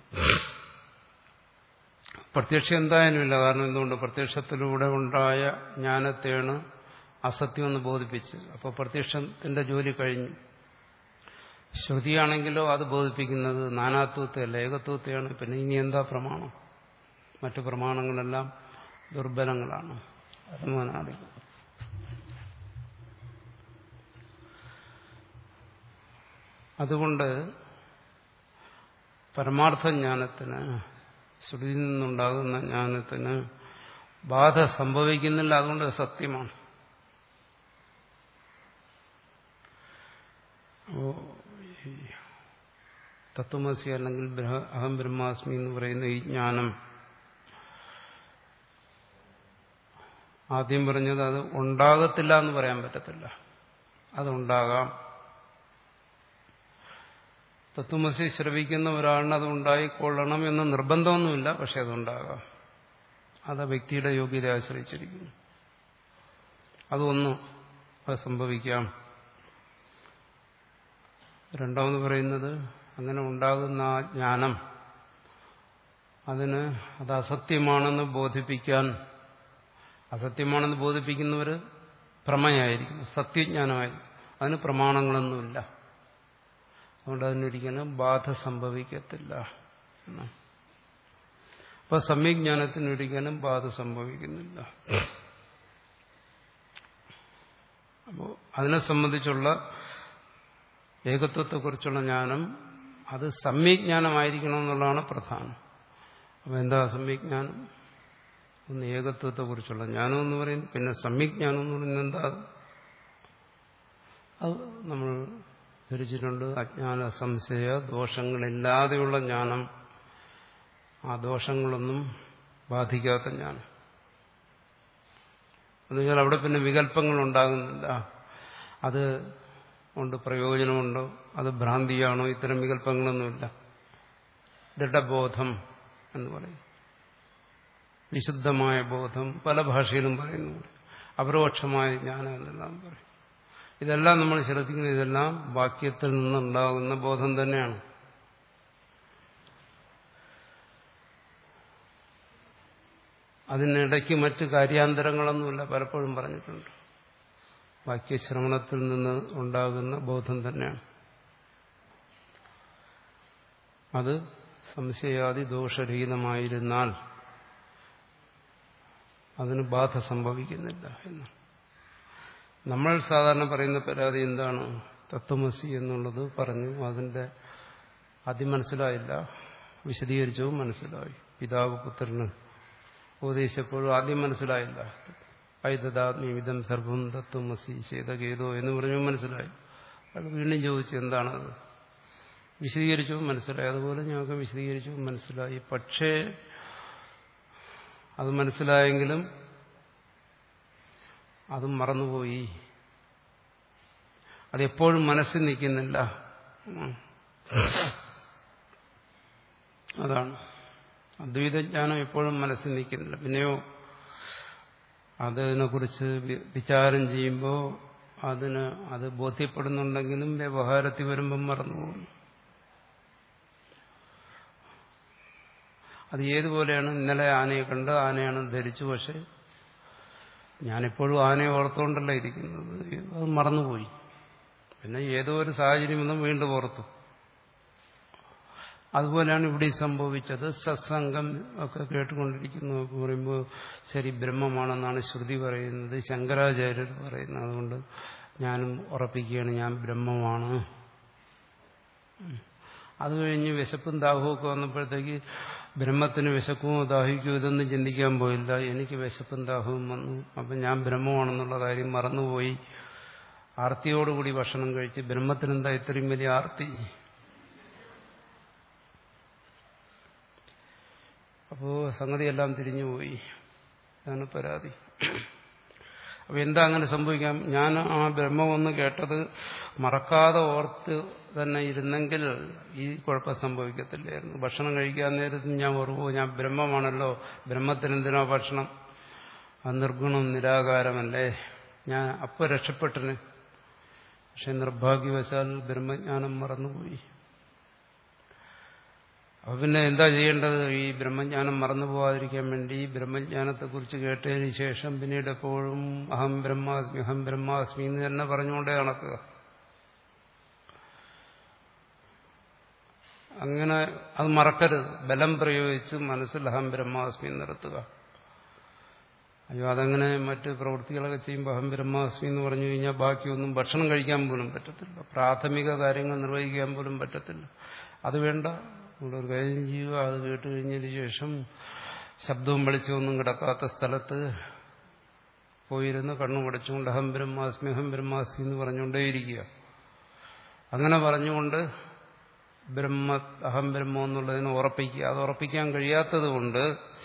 പ്രത്യക്ഷം എന്തായാലും ഇല്ല. കാരണം എന്തുകൊണ്ട്? പ്രത്യക്ഷത്തിലൂടെ ഉണ്ടായ ജ്ഞാനത്തെയാണ് അസത്യമെന്ന് ബോധിപ്പിച്ച്. അപ്പോൾ പ്രത്യക്ഷത്തിന്റെ ജോലി കഴിഞ്ഞു. ശ്രുതിയാണെങ്കിലോ അത് ബോധിപ്പിക്കുന്നത് നാനാത്വത്തെയല്ല, ഏകത്വത്തെയാണ്. പിന്നെ ഇനി എന്താ പ്രമാണം? മറ്റു പ്രമാണങ്ങളെല്ലാം ദുർബലങ്ങളാണ്, അനുമാനാദികൾ. അതുകൊണ്ട് പരമാർത്ഥ ജ്ഞാനത്തിന്, ശ്രുതിയിൽ നിന്നുണ്ടാകുന്ന ജ്ഞാനത്തിന് ബാധ സംഭവിക്കുന്നില്ല. അതുകൊണ്ട് സത്യമാണ്. അപ്പോ തത്വമസി അല്ലെങ്കിൽ അഹം ബ്രഹ്മാസ്മി എന്ന് പറയുന്ന ഈ ജ്ഞാനം, ആദ്യം പറഞ്ഞത് അത് ഉണ്ടാകത്തില്ല എന്ന് പറയാൻ പറ്റത്തില്ല, അതുണ്ടാകാം. തത്വമസി ശ്രവിക്കുന്ന ഒരാളിന് അത് ഉണ്ടായിക്കൊള്ളണം എന്ന് നിർബന്ധമൊന്നുമില്ല, പക്ഷെ അതുണ്ടാകാം. അത് വ്യക്തിയുടെ യോഗ്യതയെ ആശ്രയിച്ചിരിക്കുന്നു. അതൊന്നും അത് സംഭവിക്കാം. രണ്ടാമത് പറയുന്നത് അങ്ങനെ ഉണ്ടാകുന്ന ആ ജ്ഞാനം അതിന് അത് അസത്യമാണെന്ന് ബോധിപ്പിക്കാൻ, അസത്യമാണെന്ന് ബോധിപ്പിക്കുന്നവർ പ്രമേയായിരിക്കും, സത്യജ്ഞാനമായിരിക്കും. അതിന് പ്രമാണങ്ങളൊന്നുമില്ല. അതുകൊണ്ട് അതിനൊരിക്കലും ബാധ സംഭവിക്കത്തില്ല. അപ്പൊ സമ്യജ്ഞാനത്തിനൊരിക്കലും ബാധ സംഭവിക്കുന്നില്ല. അപ്പോൾ അതിനെ സംബന്ധിച്ചുള്ള ഏകത്വത്തെക്കുറിച്ചുള്ള ജ്ഞാനം അത് സമ്യജ്ഞാനമായിരിക്കണം എന്നുള്ളതാണ് പ്രധാനം. അപ്പൊ എന്താ സമ്യജ്ഞാനം? ഒന്ന് ഏകത്വത്തെക്കുറിച്ചുള്ള ജ്ഞാനം എന്ന് പറയുന്നു. പിന്നെ സമ്യജ്ഞാനം എന്ന് പറയുന്നത് എന്താ? അത് നമ്മൾ ധരിച്ചിട്ടുണ്ട്. അജ്ഞാന സംശയ ദോഷങ്ങളില്ലാതെയുള്ള ജ്ഞാനം, ആ ദോഷങ്ങളൊന്നും ബാധിക്കാത്ത ജ്ഞാനം. എന്നുവെച്ചാൽ അവിടെ പിന്നെ വികല്പങ്ങൾ ഉണ്ടാകുന്നില്ല. അത് കൊണ്ട് പ്രയോജനമുണ്ടോ, അത് ഭ്രാന്തിയാണോ, ഇത്തരം വികല്പങ്ങളൊന്നുമില്ല. ദൃഢബോധം എന്ന് പറയും, വിശുദ്ധമായ ബോധം. പല ഭാഷയിലും പറയുന്നു. അപരോക്ഷമായ ജ്ഞാനം എന്നെല്ലാം പറയും. ഇതെല്ലാം നമ്മൾ ശ്രദ്ധിക്കുന്നത്, ഇതെല്ലാം വാക്യത്തിൽ നിന്നുണ്ടാകുന്ന ബോധം തന്നെയാണ്. അതിനിടയ്ക്ക് മറ്റ് കാര്യാന്തരങ്ങളൊന്നുമില്ല. പലപ്പോഴും പറഞ്ഞിട്ടുണ്ട്. വാക്യശ്രവണത്തിൽ നിന്ന് ഉണ്ടാകുന്ന ബോധം തന്നെയാണ്. അത് സംശയാദി ദോഷരഹിതമായിരുന്നാൽ അതിന് ബാധ സംഭവിക്കുന്നില്ല എന്ന്. നമ്മൾ സാധാരണ പറയുന്ന പരാതി എന്താണ്? തത്വമസി എന്നുള്ളത് പറഞ്ഞു, അതിന്റെ ആദ്യം മനസ്സിലായില്ല, വിശദീകരിച്ചവും മനസ്സിലായി. പിതാവ് പുത്രന് ഉപദേശിച്ചപ്പോഴും ആദ്യം മനസ്സിലായില്ല. ഐതദാത്മ്യമിതം സർവം തത്വമസി ചേതകേതോ എന്ന് പറഞ്ഞു മനസ്സിലായി. അത് വീണ്ടും ചോദിച്ചു എന്താണത്, വിശദീകരിച്ചു മനസ്സിലായി. അതുപോലെ ഞങ്ങൾക്ക് വിശദീകരിച്ചു മനസ്സിലായി. പക്ഷേ അത് മനസ്സിലായെങ്കിലും അതും മറന്നുപോയി. അതെപ്പോഴും മനസ്സിൽ നിൽക്കുന്നില്ല. അതാണ് അദ്വൈതജ്ഞാനം എപ്പോഴും മനസ്സിൽ നിൽക്കുന്നില്ല. പിന്നെയോ അതിനെക്കുറിച്ച് വിചാരം ചെയ്യുമ്പോൾ അതിന് അത് ബോധ്യപ്പെടുന്നുണ്ടെങ്കിലും വ്യവഹാരത്തിൽ വരുമ്പം മറന്നുപോകുന്നു. അത് ഏതുപോലെയാണ്? ഇന്നലെ ആനയെ കണ്ട് ആനയാണ് ധരിച്ചു, പക്ഷെ ഞാനിപ്പോഴും ആനയെ ഓർത്തുകൊണ്ടല്ല ഇരിക്കുന്നത്, അത് മറന്നുപോയി. പിന്നെ ഏതോ ഒരു സാഹചര്യം ഒന്നും വീണ്ടും ഓർത്തു. അതുപോലെയാണ് ഇവിടെ സംഭവിച്ചത്. സത്സംഗം ഒക്കെ കേട്ടുകൊണ്ടിരിക്കുന്നു പറയുമ്പോൾ ശരി ബ്രഹ്മമാണെന്നാണ് ശ്രുതി പറയുന്നത്, ശങ്കരാചാര്യർ പറയുന്നത്. അതുകൊണ്ട് ഞാനും ഉറപ്പിക്കുകയാണ് ഞാൻ ബ്രഹ്മമാണ്. അത് കഴിഞ്ഞ് വിശപ്പും ദാഹവും ഒക്കെ വന്നപ്പോഴത്തേക്ക് ബ്രഹ്മത്തിന് വിശക്കുമോ ദാഹിക്കുമോ ഇതൊന്നും ചിന്തിക്കാൻ പോയില്ല. എനിക്ക് വിശപ്പും ദാഹവും വന്നു, അപ്പം ഞാൻ ബ്രഹ്മമാണെന്നുള്ള കാര്യം മറന്നുപോയി. ആർത്തിയോടുകൂടി ഭക്ഷണം കഴിച്ച് ബ്രഹ്മത്തിനെന്താ ഇത്രയും വലിയ ആർത്തി? അപ്പോൾ സംഗതിയെല്ലാം തിരിഞ്ഞുപോയി. അതാണ് പരാതി. അപ്പം എന്താ അങ്ങനെ സംഭവിക്കാം? ഞാൻ ആ ബ്രഹ്മമെന്ന് കേട്ടത് മറക്കാതെ ഓർത്ത് തന്നെ ഇരുന്നെങ്കിൽ ഈ കുഴപ്പം സംഭവിക്കത്തില്ലായിരുന്നു. ഭക്ഷണം കഴിക്കാൻ നേരത്ത് ഞാൻ ഓർമ്മോ ഞാൻ ബ്രഹ്മമാണല്ലോ, ബ്രഹ്മത്തിനെന്തിനോ ഭക്ഷണം, അത് നിർഗുണം നിരാകാരമല്ലേ, ഞാൻ അപ്പോൾ രക്ഷപ്പെട്ടന്. പക്ഷെ നിർഭാഗ്യവശാൽ ബ്രഹ്മജ്ഞാനം മറന്നുപോയി. അപ്പൊ പിന്നെ എന്താ ചെയ്യേണ്ടത്? ഈ ബ്രഹ്മജ്ഞാനം മറന്നു പോകാതിരിക്കാൻ വേണ്ടി ബ്രഹ്മജ്ഞാനത്തെക്കുറിച്ച് കേട്ടതിന് ശേഷം പിന്നീട് എപ്പോഴും അഹം ബ്രഹ്മാസ്മി അഹം ബ്രഹ്മാസ്മി എന്ന് തന്നെ പറഞ്ഞുകൊണ്ടേ നടക്കുക. അങ്ങനെ അത് മറക്കരുത്. ബലം പ്രയോഗിച്ച് മനസ്സിൽ അഹം ബ്രഹ്മാസ്മി നിർത്തുക. അയ്യോ അതങ്ങനെ മറ്റ് പ്രവൃത്തികളൊക്കെ ചെയ്യുമ്പോൾ അഹം ബ്രഹ്മാസ്മി എന്ന് പറഞ്ഞു കഴിഞ്ഞാൽ ബാക്കിയൊന്നും ഭക്ഷണം കഴിക്കാൻ പോലും പറ്റത്തില്ല, പ്രാഥമിക കാര്യങ്ങൾ നിർവഹിക്കാൻ പോലും പറ്റത്തില്ല. അത് വേണ്ട. നമ്മളൊരു കാര്യം ചെയ്യുക, അത് കേട്ട് കഴിഞ്ഞതിന് ശേഷം ശബ്ദവും വെളിച്ചമൊന്നും കിടക്കാത്ത സ്ഥലത്ത് പോയിരുന്ന് കണ്ണു മടച്ചുകൊണ്ട് അഹം ബ്രഹ്മാസ്മി അഹം ബ്രഹ്മാസ്മി എന്ന് പറഞ്ഞുകൊണ്ടേയിരിക്കുക. അങ്ങനെ പറഞ്ഞുകൊണ്ട് ബ്രഹ്മ അഹം ബ്രഹ്മം എന്നുള്ളതിനെ ഉറപ്പിക്കുക. അത് ഉറപ്പിക്കാൻ കഴിയാത്തത് കൊണ്ട്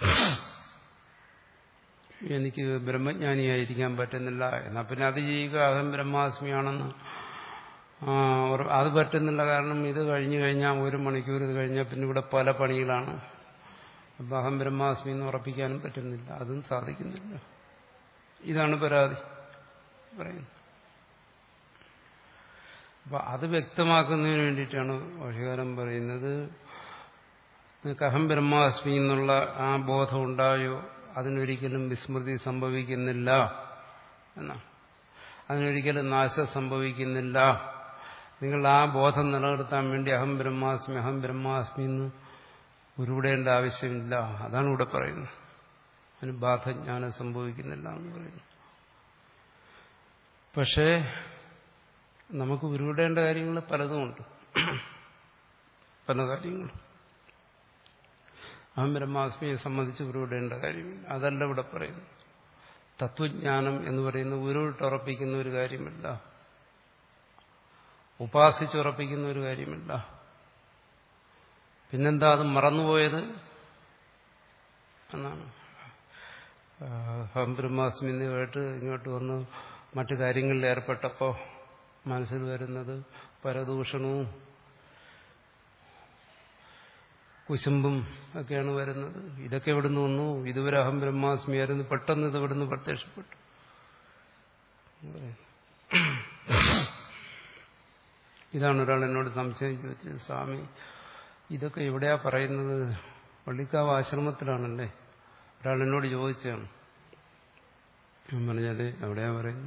എനിക്ക് ബ്രഹ്മജ്ഞാനിയായിരിക്കാൻ പറ്റുന്നില്ല. എന്നാൽ പിന്നെ അത് ചെയ്യുക, അഹം ബ്രഹ്മാസ്മിയാണെന്ന്. അത് പറ്റുന്നില്ല. കാരണം ഇത് കഴിഞ്ഞു കഴിഞ്ഞാൽ ഒരു മണിക്കൂർ ഇത് കഴിഞ്ഞാൽ പിന്നെ ഇവിടെ പല പണികളാണ്. അപ്പം അഹം ബ്രഹ്മാസ്മി എന്ന് ഉറപ്പിക്കാനും പറ്റുന്നില്ല, അതും സാധിക്കുന്നില്ല. ഇതാണ് പരാതി പറയുന്നത്. അപ്പൊ അത് വ്യക്തമാക്കുന്നതിന് വേണ്ടിയിട്ടാണ് ഭാഷ്യകാരൻ പറയുന്നത്, നിങ്ങൾക്ക് അഹം ബ്രഹ്മാസ്മി എന്നുള്ള ആ ബോധം ഉണ്ടായോ, അതിനൊരിക്കലും വിസ്മൃതി സംഭവിക്കുന്നില്ല എന്നാണ്. അതിനൊരിക്കലും നാശം സംഭവിക്കുന്നില്ല. നിങ്ങൾ ആ ബോധം നിലനിർത്താൻ വേണ്ടി അഹം ബ്രഹ്മാസ്മി അഹം ബ്രഹ്മാസ്മി എന്ന് ഉരുവിടേണ്ട ആവശ്യമില്ല. അതാണ് ഇവിടെ പറയുന്നത്. അതിന് ബാധജ്ഞാനം സംഭവിക്കുന്നില്ല എന്ന് പറയുന്നു. പക്ഷേ നമുക്ക് ഉരുവിടേണ്ട കാര്യങ്ങൾ പലതുമുണ്ട്, പല കാര്യങ്ങളും. അഹം ബ്രഹ്മാസ്മിയെ സംബന്ധിച്ച് ഉരുവിടേണ്ട കാര്യമില്ല. അതല്ല ഇവിടെ പറയുന്നു. തത്വജ്ഞാനം എന്ന് പറയുന്നത് ഉരുവിട്ടുറപ്പിക്കുന്ന ഒരു കാര്യമല്ല, ഉപാസിച്ചുറപ്പിക്കുന്ന ഒരു കാര്യമില്ല. പിന്നെന്താ അത് മറന്നുപോയത് എന്നാണ്. അഹം ബ്രഹ്മാസ്മി എന്ന് കേട്ട് ഇങ്ങോട്ട് വന്ന് മറ്റു കാര്യങ്ങളിൽ ഏർപ്പെട്ടപ്പോൾ മനസ്സിൽ വരുന്നത് പരദൂഷണവും കുശുമ്പും ഒക്കെയാണ് വരുന്നത്. ഇതൊക്കെ എവിടുന്ന് വന്നു? ഇതുവരെ അഹം ബ്രഹ്മാസ്മി ആയിരുന്നു, പെട്ടെന്ന് ഇത് ഇവിടുന്ന് പ്രത്യക്ഷപ്പെട്ടു. ഇതാണ് ഒരാൾ എന്നോട് സംശയം ചോദിച്ചത്, സ്വാമി ഇതൊക്കെ എവിടെയാ പറയുന്നത്? പള്ളിക്കാവ് ആശ്രമത്തിലാണല്ലേ? ഒരാൾ എന്നോട് ചോദിച്ചാണ്. ഞാൻ പറഞ്ഞാല് എവിടെയാ പറയുന്നത്?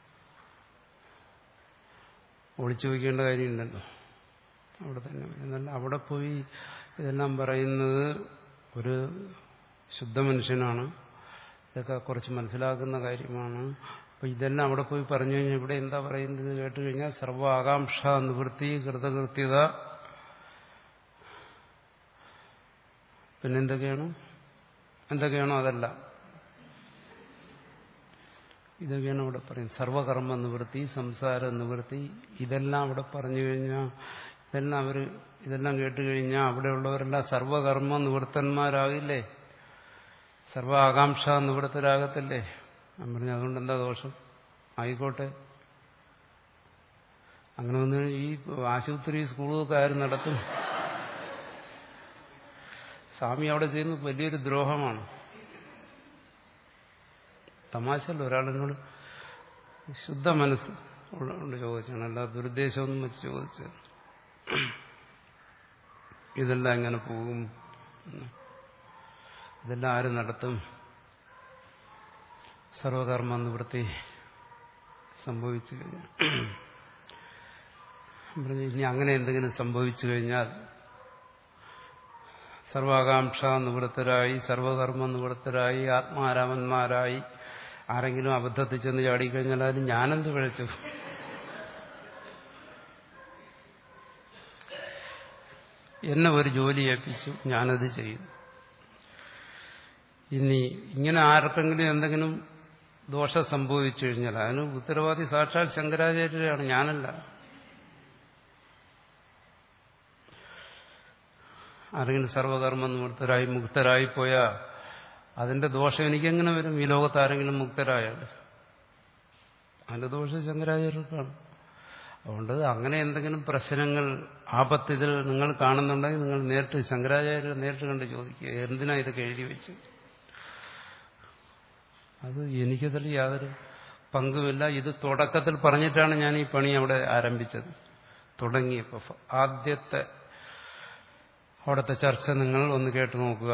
ഒളിച്ചു വയ്ക്കേണ്ട കാര്യമുണ്ടല്ലോ, അവിടെ തന്നെ. എന്നല്ല അവിടെ പോയി ഇതെല്ലാം പറയുന്നത് ഒരു ശുദ്ധ മനുഷ്യനാണ്, ഇതൊക്കെ കുറച്ച് മനസ്സിലാക്കുന്ന കാര്യമാണ്. അപ്പൊ ഇതെല്ലാം അവിടെ പോയി പറഞ്ഞു കഴിഞ്ഞാൽ ഇവിടെ എന്താ പറയുന്നത് കേട്ട് കഴിഞ്ഞാൽ സർവ ആകാംക്ഷ നിവൃത്തി കൃതകൃത്യത, പിന്നെന്തൊക്കെയാണ് എന്തൊക്കെയാണോ അതല്ല, ഇതൊക്കെയാണ് ഇവിടെ പറയുന്നത്. സർവകർമ്മ നിവൃത്തി സംസാര നിവൃത്തി, ഇതെല്ലാം അവിടെ പറഞ്ഞു കഴിഞ്ഞാൽ ഇതെല്ലാം അവർ ഇതെല്ലാം കേട്ടുകഴിഞ്ഞാൽ അവിടെയുള്ളവരെല്ലാം സർവകർമ്മ നിവൃത്തന്മാരാകില്ലേ, സർവ ആകാംക്ഷ നിവൃത്തരാകത്തില്ലേ? ഞാൻ പറഞ്ഞു അതുകൊണ്ട് എന്താ ദോഷം? ആയിക്കോട്ടെ. അങ്ങനെ വന്ന് ഈ ആശുപത്രി സ്കൂളൊക്കെ ആരും നടത്തും? സ്വാമി അവിടെ ചെയ്യുന്നത് വലിയൊരു ദ്രോഹമാണ്. തമാശല്ല, ഒരാളിനോട് ശുദ്ധ മനസ്സ് ഉള്ള ചോദിച്ചാണ്, അല്ല ദുരുദ്ദേശമൊന്നും വെച്ച് ചോദിച്ചത്. ഇതെല്ലാം എങ്ങനെ പോകും, ഇതെല്ലാം ആര് നടത്തും? സർവകർമ്മ നിവൃത്തി സംഭവിച്ചു കഴിഞ്ഞാൽ ഇനി അങ്ങനെ എന്തെങ്കിലും സംഭവിച്ചു കഴിഞ്ഞാൽ സർവാകാംക്ഷ നിവൃത്തരായി സർവകർമ്മ നിവൃത്തരായി ആത്മാരാമന്മാരായി ആരെങ്കിലും അബദ്ധത്തിൽ ചെന്ന് ചാടിക്കഴിഞ്ഞാൽ അതിന് ഞാനെന്ത് പിഴച്ചു? എന്നെ ഒരു ജോലി ഏൽപ്പിച്ചു, ഞാനത് ചെയ്തു. ഇനി ഇങ്ങനെ ആർക്കെങ്കിലും എന്തെങ്കിലും ദോഷം സംഭവിച്ചു കഴിഞ്ഞാൽ അതിന് ഉത്തരവാദി സാക്ഷാൽ ശങ്കരാചാര്യരാണ്, ഞാനല്ല. ആരെങ്കിലും സർവകർമ്മ നിവൃത്തരായി മുക്തരായി പോയാൽ അതിന്റെ ദോഷം എനിക്കെങ്ങനെ വരും? ഈ ലോകത്ത് ആരെങ്കിലും മുക്തരായാൽ അതിന്റെ ദോഷം ശങ്കരാചാര്യർക്കാണ്. അതുകൊണ്ട് അങ്ങനെ എന്തെങ്കിലും പ്രശ്നങ്ങൾ ആപത്ത് ഇതിൽ നിങ്ങൾ കാണുന്നുണ്ടെങ്കിൽ നിങ്ങൾ നേരിട്ട് ശങ്കരാചാര്യരെ നേരിട്ട് കണ്ട് ചോദിക്കുക, എന്തിനാ ഇതൊക്കെ എഴുതി വെച്ച്? അത് എനിക്കതിൽ യാതൊരു പങ്കുമില്ല. ഇത് തുടക്കത്തിൽ പറഞ്ഞിട്ടാണ് ഞാൻ ഈ പണി അവിടെ ആരംഭിച്ചത്. തുടങ്ങിയപ്പോൾ ആദ്യത്തെ അവിടുത്തെ ചർച്ച നിങ്ങൾ ഒന്ന് കേട്ടു നോക്കുക.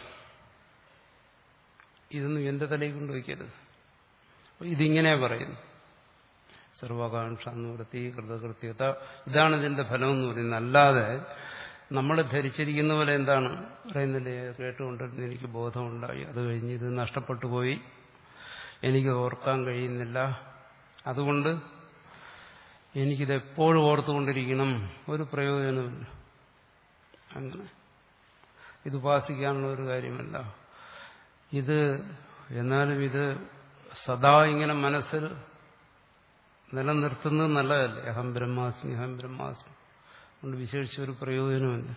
ഇതൊന്നും എന്റെ തലയിൽ കൊണ്ടുവയ്ക്കരുത്. ഇതിങ്ങനെ പറയുന്നു, സർവകാംക്ഷ നിവൃത്തി കൃതകൃത്യത, ഇതാണ് ഇതിന്റെ ഫലം എന്ന് പറയുന്നത്. അല്ലാതെ നമ്മൾ ധരിച്ചിരിക്കുന്ന പോലെ എന്താണ് പറയുന്നില്ലേ, കേട്ടുകൊണ്ടിരുന്ന എനിക്ക് ബോധമുണ്ടായി, അത് കഴിഞ്ഞ് ഇത് നഷ്ടപ്പെട്ടു പോയി, എനിക്ക് ഓർക്കാൻ കഴിയുന്നില്ല, അതുകൊണ്ട് എനിക്കിത് എപ്പോഴും ഓർത്തുകൊണ്ടിരിക്കണം, ഒരു പ്രയോജനമില്ല. അങ്ങനെ ഇത് ഉപാസിക്കാനുള്ള ഒരു കാര്യമല്ല ഇത്. എന്നാലും ഇത് സദാ ഇങ്ങനെ മനസ്സിൽ നിലനിർത്തുന്നത് നല്ലതല്ലേ? അഹം ബ്രഹ്മാസ്മി അഹം ബ്രഹ്മാസ്മി കൊണ്ട് വിശേഷിച്ച ഒരു പ്രയോജനമില്ല.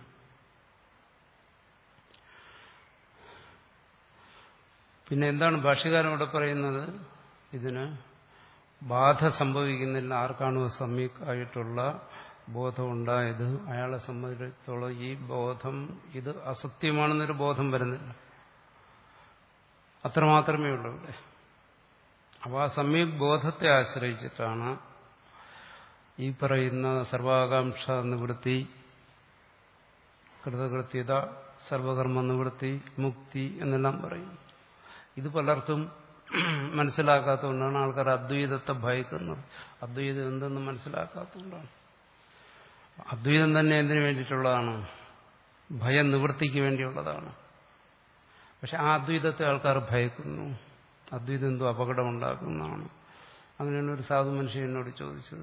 പിന്നെ എന്താണ് ഭാഷ്യകാരൻ ഇവിടെ പറയുന്നത്? ഇതിന് ബാധ സംഭവിക്കുന്നില്ല. ആർക്കാണോ സമ്യക്കായിട്ടുള്ള ബോധമുണ്ടായത് അയാളെ സംബന്ധിച്ചിടത്തോളം ഈ ബോധം ഇത് അസത്യമാണെന്നൊരു ബോധം വരുന്നില്ല. അത്രമാത്രമേ ഉള്ളൂ ഇവിടെ. അപ്പോൾ ആ സമ്യക് ബോധത്തെ ആശ്രയിച്ചിട്ടാണ് ഈ പറയുന്ന സർവാകാംക്ഷ നിവൃത്തി, കൃതകൃത്യത, സർവകർമ്മ നിവൃത്തി, മുക്തി എന്നെല്ലാം പറയും. ഇത് പലർക്കും മനസ്സിലാക്കാത്തതുകൊണ്ടാണ് ആൾക്കാർ അദ്വൈതത്തെ ഭയക്കുന്നത്. അദ്വൈതം എന്തെന്ന് മനസ്സിലാക്കാത്തതുകൊണ്ടാണ്. അദ്വൈതം തന്നെ എന്തിനു വേണ്ടിയിട്ടുള്ളതാണ്? ഭയനിവൃത്തിക്ക് വേണ്ടിയുള്ളതാണ്. പക്ഷെ ആ അദ്വൈതത്തെ ആൾക്കാർ ഭയക്കുന്നു. അദ്വൈതം എന്തോ അപകടമുണ്ടാക്കുന്നതാണ്. അങ്ങനെയാണ് ഒരു സാധു മനുഷ്യൻ എന്നോട് ചോദിച്ചത്.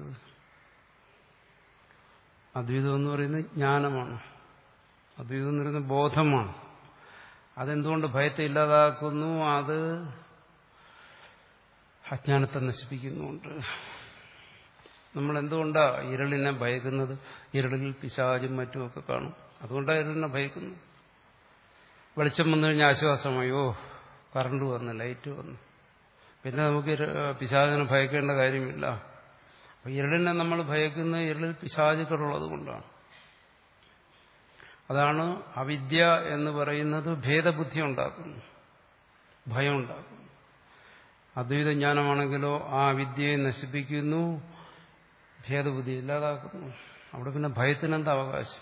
അദ്വൈതം എന്ന് പറയുന്നത് ജ്ഞാനമാണ്, അദ്വൈതം എന്ന് പറയുന്നത് ബോധമാണ്. അതെന്തുകൊണ്ട് ഭയത്തെ ഇല്ലാതാക്കുന്നു? അത് അജ്ഞാനത്തെ നശിപ്പിക്കുന്നുണ്ട്. നമ്മൾ എന്തുകൊണ്ടാ ഇരളിനെ ഭയക്കുന്നത്? ഇരളിൽ പിശാചും മറ്റുമൊക്കെ കാണും, അതുകൊണ്ടാണ് ഇരളിനെ ഭയക്കുന്നത്. വെളിച്ചം വന്നു കഴിഞ്ഞാൽ ആശ്വാസമായോ, കറണ്ട് വന്നു, ലൈറ്റ് വന്നു, പിന്നെ നമുക്ക് പിശാചിനെ ഭയക്കേണ്ട കാര്യമില്ല. അപ്പൊ ഇരളിനെ നമ്മൾ ഭയക്കുന്നത് ഇരളിൽ പിശാചുക്കളുള്ളത് കൊണ്ടാണ്. അതാണ് അവിദ്യ എന്ന് പറയുന്നത്. ഭേദബുദ്ധി ഉണ്ടാക്കുന്നു, ഭയം ഉണ്ടാക്കുന്നു. അദ്വൈത ജ്ഞാനമാണെങ്കിലോ ആ അവിദ്യയെ നശിപ്പിക്കുന്നു, ഭേദബുദ്ധി ഇല്ലാതാക്കുന്നു. അവിടെ പിന്നെ ഭയത്തിനെന്താ അവകാശം?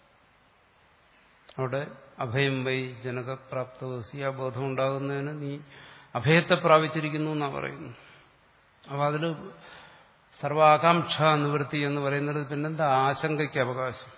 അവിടെ അഭയം വൈ ജനകപ്രാപ്തോസി, ആ ബോധം ഉണ്ടാകുന്നതിന് നീ അഭയത്തെ പ്രാപിച്ചിരിക്കുന്നു എന്നാ പറയുന്നു. അപ്പൊ അതില് സർവാകാംക്ഷ നിവൃത്തി എന്ന് പറയുന്നത് പിന്നെന്താ? ആശങ്കയ്ക്ക് അവകാശം.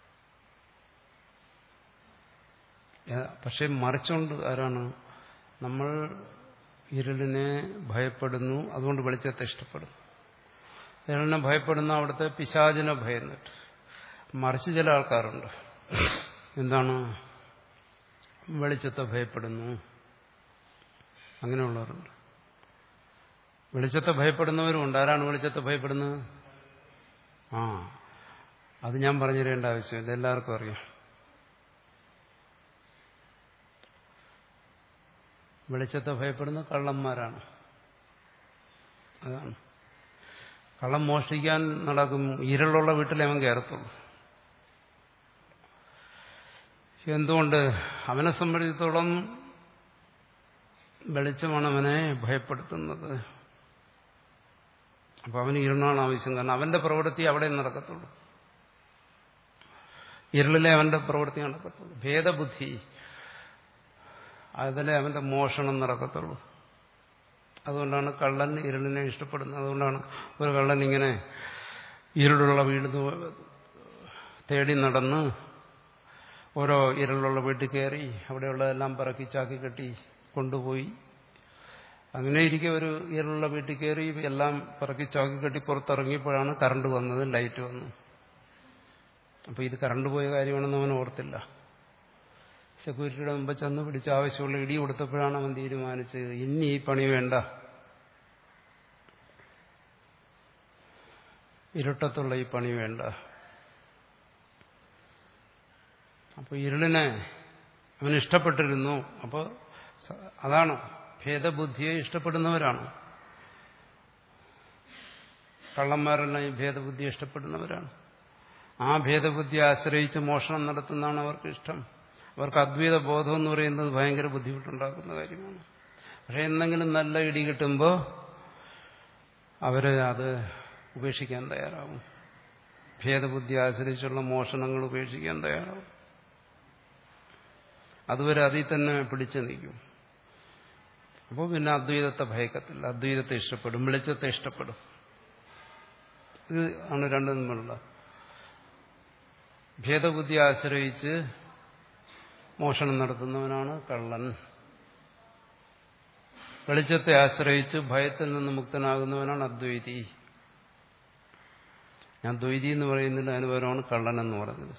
പക്ഷെ മറിച്ചുകൊണ്ട് ആരാണ്? നമ്മൾ ഇരുളിനെ ഭയപ്പെടുന്നു, അതുകൊണ്ട് വെളിച്ചത്തെ ഇഷ്ടപ്പെടുന്നു. ഇരുളിനെ ഭയപ്പെടുന്ന അവിടുത്തെ പിശാചിനെ ഭയന്നിട്ട്. മറിച്ച് ചില ആൾക്കാരുണ്ട്, എന്താണ്? വെളിച്ചത്തെ ഭയപ്പെടുന്നു, അങ്ങനെയുള്ളവരുണ്ട്. വെളിച്ചത്തെ ഭയപ്പെടുന്നവരുമുണ്ട്. ആരാണ് വെളിച്ചത്തെ ഭയപ്പെടുന്നത്? ആ അത് ഞാൻ പറഞ്ഞു തരേണ്ട ആവശ്യമില്ല, എല്ലാവർക്കും അറിയാം. വെളിച്ചത്തെ ഭയപ്പെടുന്ന കള്ളന്മാരാണ്. അതാണ് കള്ളം മോഷ്ടിക്കാൻ നടക്കും, ഇരുളുള്ള വീട്ടിലെ അവൻ കയറത്തുള്ളൂ. എന്തുകൊണ്ട്? അവനെ സംബന്ധിച്ചിടത്തോളം വെളിച്ചമാണ് അവനെ ഭയപ്പെടുത്തുന്നത്. അപ്പൊ അവന് ഇരുളാണ് ആവശ്യം. കാരണം അവന്റെ പ്രവൃത്തി അവിടെ നടക്കത്തുള്ളൂ, ഇരുളിലെ അവന്റെ പ്രവൃത്തി നടക്കത്തുള്ളൂ. ഭേദബുദ്ധി, അതിലെ അവന്റെ മോഷണം നടക്കത്തുള്ളൂ. അതുകൊണ്ടാണ് കള്ളൻ ഇരുളിനെ ഇഷ്ടപ്പെടുന്നത്. അതുകൊണ്ടാണ് ഒരു കള്ളൻ ഇങ്ങനെ ഇരുളുള്ള വീട് തേടി നടന്ന് ഓരോ ഇരുളുള്ള വീട്ടിൽ കയറി അവിടെയുള്ളതെല്ലാം പറക്കി ചാക്കി കെട്ടി കൊണ്ടുപോയി. അങ്ങനെ ഇരിക്കെ ഒരു ഇരുളുള്ള വീട്ടിൽ കയറി എല്ലാം പറക്കി ചാക്കി കെട്ടി പുറത്തിറങ്ങിയപ്പോഴാണ് കറണ്ട് വന്നത്, ലൈറ്റ് വന്നു. അപ്പൊ ഇത് കറണ്ട് പോയ കാര്യമാണെന്ന് അവൻ ഓർത്തില്ല. സെക്യൂരിറ്റിയുടെ മുമ്പ് ചെന്ന് പിടിച്ച് ആവശ്യമുള്ള ഇടി കൊടുത്തപ്പോഴാണ് അവൻ തീരുമാനിച്ചത് ഇനി ഈ പണി വേണ്ട, ഇരുട്ടത്തുള്ള ഈ പണി വേണ്ട. അപ്പോൾ ഇരുളിനെ അവൻ ഇഷ്ടപ്പെട്ടിരുന്നു. അപ്പോൾ അതാണ് ഭേദബുദ്ധിയെ ഇഷ്ടപ്പെടുന്നവരാണ് കള്ളന്മാരെല്ലാം. ഈ ഭേദബുദ്ധിയെ ഇഷ്ടപ്പെടുന്നവരാണ്. ആ ഭേദബുദ്ധിയെ ആശ്രയിച്ച് മോഷണം നടത്തുന്നതാണ് അവർക്ക് ഇഷ്ടം. അവർക്ക് അദ്വൈത ബോധം എന്ന് പറയുന്നത് ഭയങ്കര ബുദ്ധിമുട്ടുണ്ടാക്കുന്ന കാര്യമാണ്. പക്ഷെ എന്തെങ്കിലും നല്ല ഇടി കിട്ടുമ്പോൾ അവര് അത് ഉപേക്ഷിക്കാൻ തയ്യാറാവും. ഭേദബുദ്ധി ആശ്രയിച്ചുള്ള മോഷണങ്ങൾ ഉപേക്ഷിക്കാൻ തയ്യാറാവും. അതുവരെ അതിൽ തന്നെ പിടിച്ചു നിൽക്കും. അപ്പോൾ പിന്നെ അദ്വൈതത്തെ ഭയക്കത്തില്ല, അദ്വൈതത്തെ ഇഷ്ടപ്പെടും, വെളിച്ചത്തെ ഇഷ്ടപ്പെടും. ഇത് ആണ് രണ്ടും തമ്മിലുള്ള. ഭേദബുദ്ധി ആശ്രയിച്ച് മോഷണം നടത്തുന്നവനാണ് കള്ളൻ. വെളിച്ചത്തെ ആശ്രയിച്ച് ഭയത്തിൽ നിന്ന് മുക്തനാകുന്നവനാണ് അദ്വൈതി. ഞാൻ ദ്വൈതി എന്ന് പറയുന്നതിന് അനുപരമാണ് കള്ളൻ എന്ന് പറഞ്ഞത്.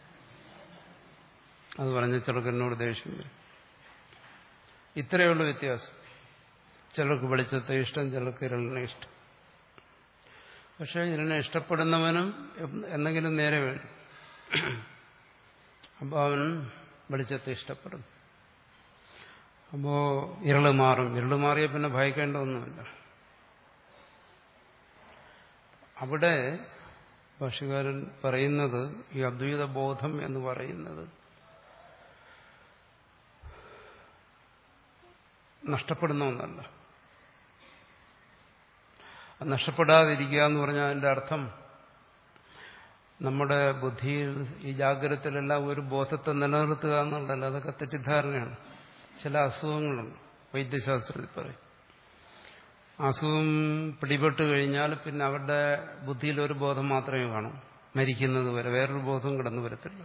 അത് പറഞ്ഞ ചിലർക്ക് എന്നോട് ദേഷ്യം വരും. ഇത്രയേ ഉള്ളൂ വ്യത്യാസം. ചിലർക്ക് വെളിച്ചത്തെ ഇഷ്ടം, ചിലർക്ക് ഇരുളിനെ ഇഷ്ടം. പക്ഷെ ഇതിനെ ഇഷ്ടപ്പെടുന്നവനും എന്തെങ്കിലും നേരെ വരും. അപ്പോൾ അവൻ വെളിച്ചത്തെ ഇഷ്ടപ്പെടും. അപ്പോ ഇരുള് മാറും. ഇരുള് മാറിയ പിന്നെ ഭയക്കേണ്ട ഒന്നുമില്ല. അവിടെ ഭാഷ്യകാരൻ പറയുന്നത് ഈ അദ്വൈത ബോധം എന്ന് പറയുന്നത് നഷ്ടപ്പെടുന്ന ഒന്നല്ല. നഷ്ടപ്പെടാതിരിക്കുക എന്ന് പറഞ്ഞാൽ അതിന്റെ അർത്ഥം നമ്മുടെ ബുദ്ധിയിൽ ഈ ജാഗ്രതയിലെല്ലാം ഒരു ബോധത്തെ നിലനിർത്തുക എന്നുള്ളതല്ല. അതൊക്കെ തെറ്റിദ്ധാരണയാണ്. ചില അസുഖങ്ങളുണ്ട്, വൈദ്യശാസ്ത്രത്തിൽ പറയും. അസുഖം പിടിപെട്ട് കഴിഞ്ഞാൽ പിന്നെ അവരുടെ ബുദ്ധിയിൽ ഒരു ബോധം മാത്രമേ കാണൂ, മരിക്കുന്നത് വരെ. വേറൊരു ബോധം കിടന്നു വരത്തില്ല.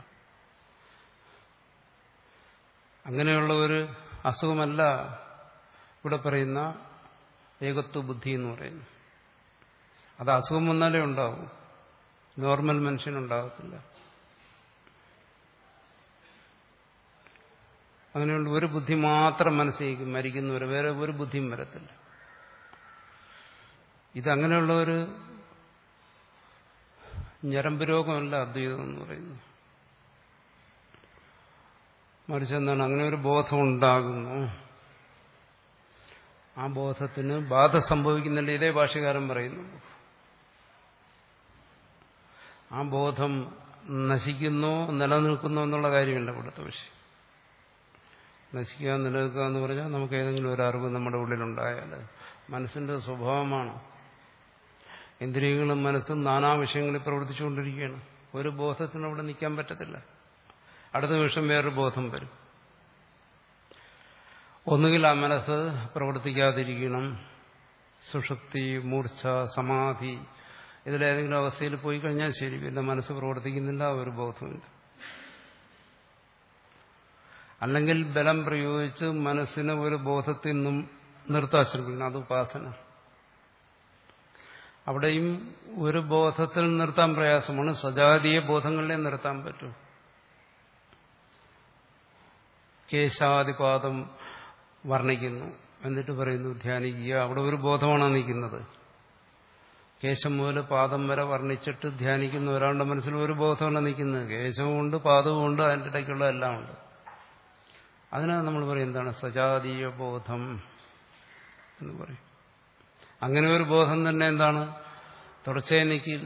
അങ്ങനെയുള്ള ഒരു അസുഖമല്ല ഇവിടെ പറയുന്ന ഏകത്വ ബുദ്ധി എന്ന് പറയുന്നു. അത് അസുഖം വന്നാലേ ഉണ്ടാവും, നോർമൽ മനുഷ്യനുണ്ടാകത്തില്ല. അങ്ങനെയുള്ള ഒരു ബുദ്ധി മാത്രം മനസ്സിലേക്ക് മരിക്കുന്നവരെ വേറെ ഒരു ബുദ്ധിയും വരത്തില്ല. ഇതങ്ങനെയുള്ള ഒരു ഞരമ്പ് രോഗമല്ല അദ്വൈതം എന്ന് പറയുന്നു. മറിച്ച് എന്താണ്, അങ്ങനെ ഒരു ബോധം ഉണ്ടാകുന്നു. ആ ബോധത്തിന് ബാധ സംഭവിക്കുന്നില്ല. ഇതേ ഭാഷ്യകാരൻ പറയുന്നു. ആ ബോധം നശിക്കുന്നോ നിലനിൽക്കുന്നോ എന്നുള്ള കാര്യമില്ല ഇവിടുത്തെ വിഷയം. നശിക്കുക നിലനിൽക്കുക എന്ന് പറഞ്ഞാൽ നമുക്ക് ഏതെങ്കിലും ഒരു അറിവ് നമ്മുടെ ഉള്ളിലുണ്ടായാൽ മനസ്സിന്റെ സ്വഭാവമാണ്. ഇന്ദ്രിയങ്ങളും മനസ്സും നാനാ വിഷയങ്ങളിൽ പ്രവർത്തിച്ചുകൊണ്ടിരിക്കുകയാണ്. ഒരു ബോധത്തിന് അവിടെ നിൽക്കാൻ പറ്റത്തില്ല. അടുത്ത നിമിഷം വേറൊരു ബോധം വരും. ഒന്നുകിൽ ആ മനസ്സ് പ്രവർത്തിക്കാതിരിക്കണം, സുഷുപ്തി, മൂർച്ഛ, സമാധി, ഇതിലേതെങ്കിലും അവസ്ഥയിൽ പോയി കഴിഞ്ഞാൽ ശരി, പിന്നെ മനസ്സ് പ്രവർത്തിക്കുന്നില്ല, ഒരു ബോധമില്ല. അല്ലെങ്കിൽ ബലം പ്രയോഗിച്ച് മനസ്സിനെ ഒരു ബോധത്തിൽ നിന്നും നിർത്താൻ ശ്രമിക്കണം, അത് ഉപാസന. അവിടെയും ഒരു ബോധത്തിൽ നിർത്താൻ പ്രയാസമാണ്. സജാതീയ ബോധങ്ങളിലെ നിർത്താൻ പറ്റും. കേശാദിപാദം വർണ്ണിക്കുന്നു, എന്നിട്ട് പറയുന്നു ധ്യാനിക്കുക. അവിടെ ഒരു ബോധമാണ് നിൽക്കുന്നത്. കേശം മുതൽ പാദം വരെ വർണ്ണിച്ചിട്ട് ധ്യാനിക്കുന്ന ഒരാളുടെ മനസ്സിൽ ഒരു ബോധമല്ല നിൽക്കുന്നത്. കേശവും ഉണ്ട്, പാദവും ഉണ്ട്, അതിൻ്റെ ഇടയ്ക്കുള്ള എല്ലാം ഉണ്ട്. അതിനാണ് നമ്മൾ പറയും എന്താണ് സജാതീയ ബോധം എന്ന് പറയും. അങ്ങനെ ഒരു ബോധം തന്നെ എന്താണ് തുടർച്ചയായി നിൽക്കില്ല.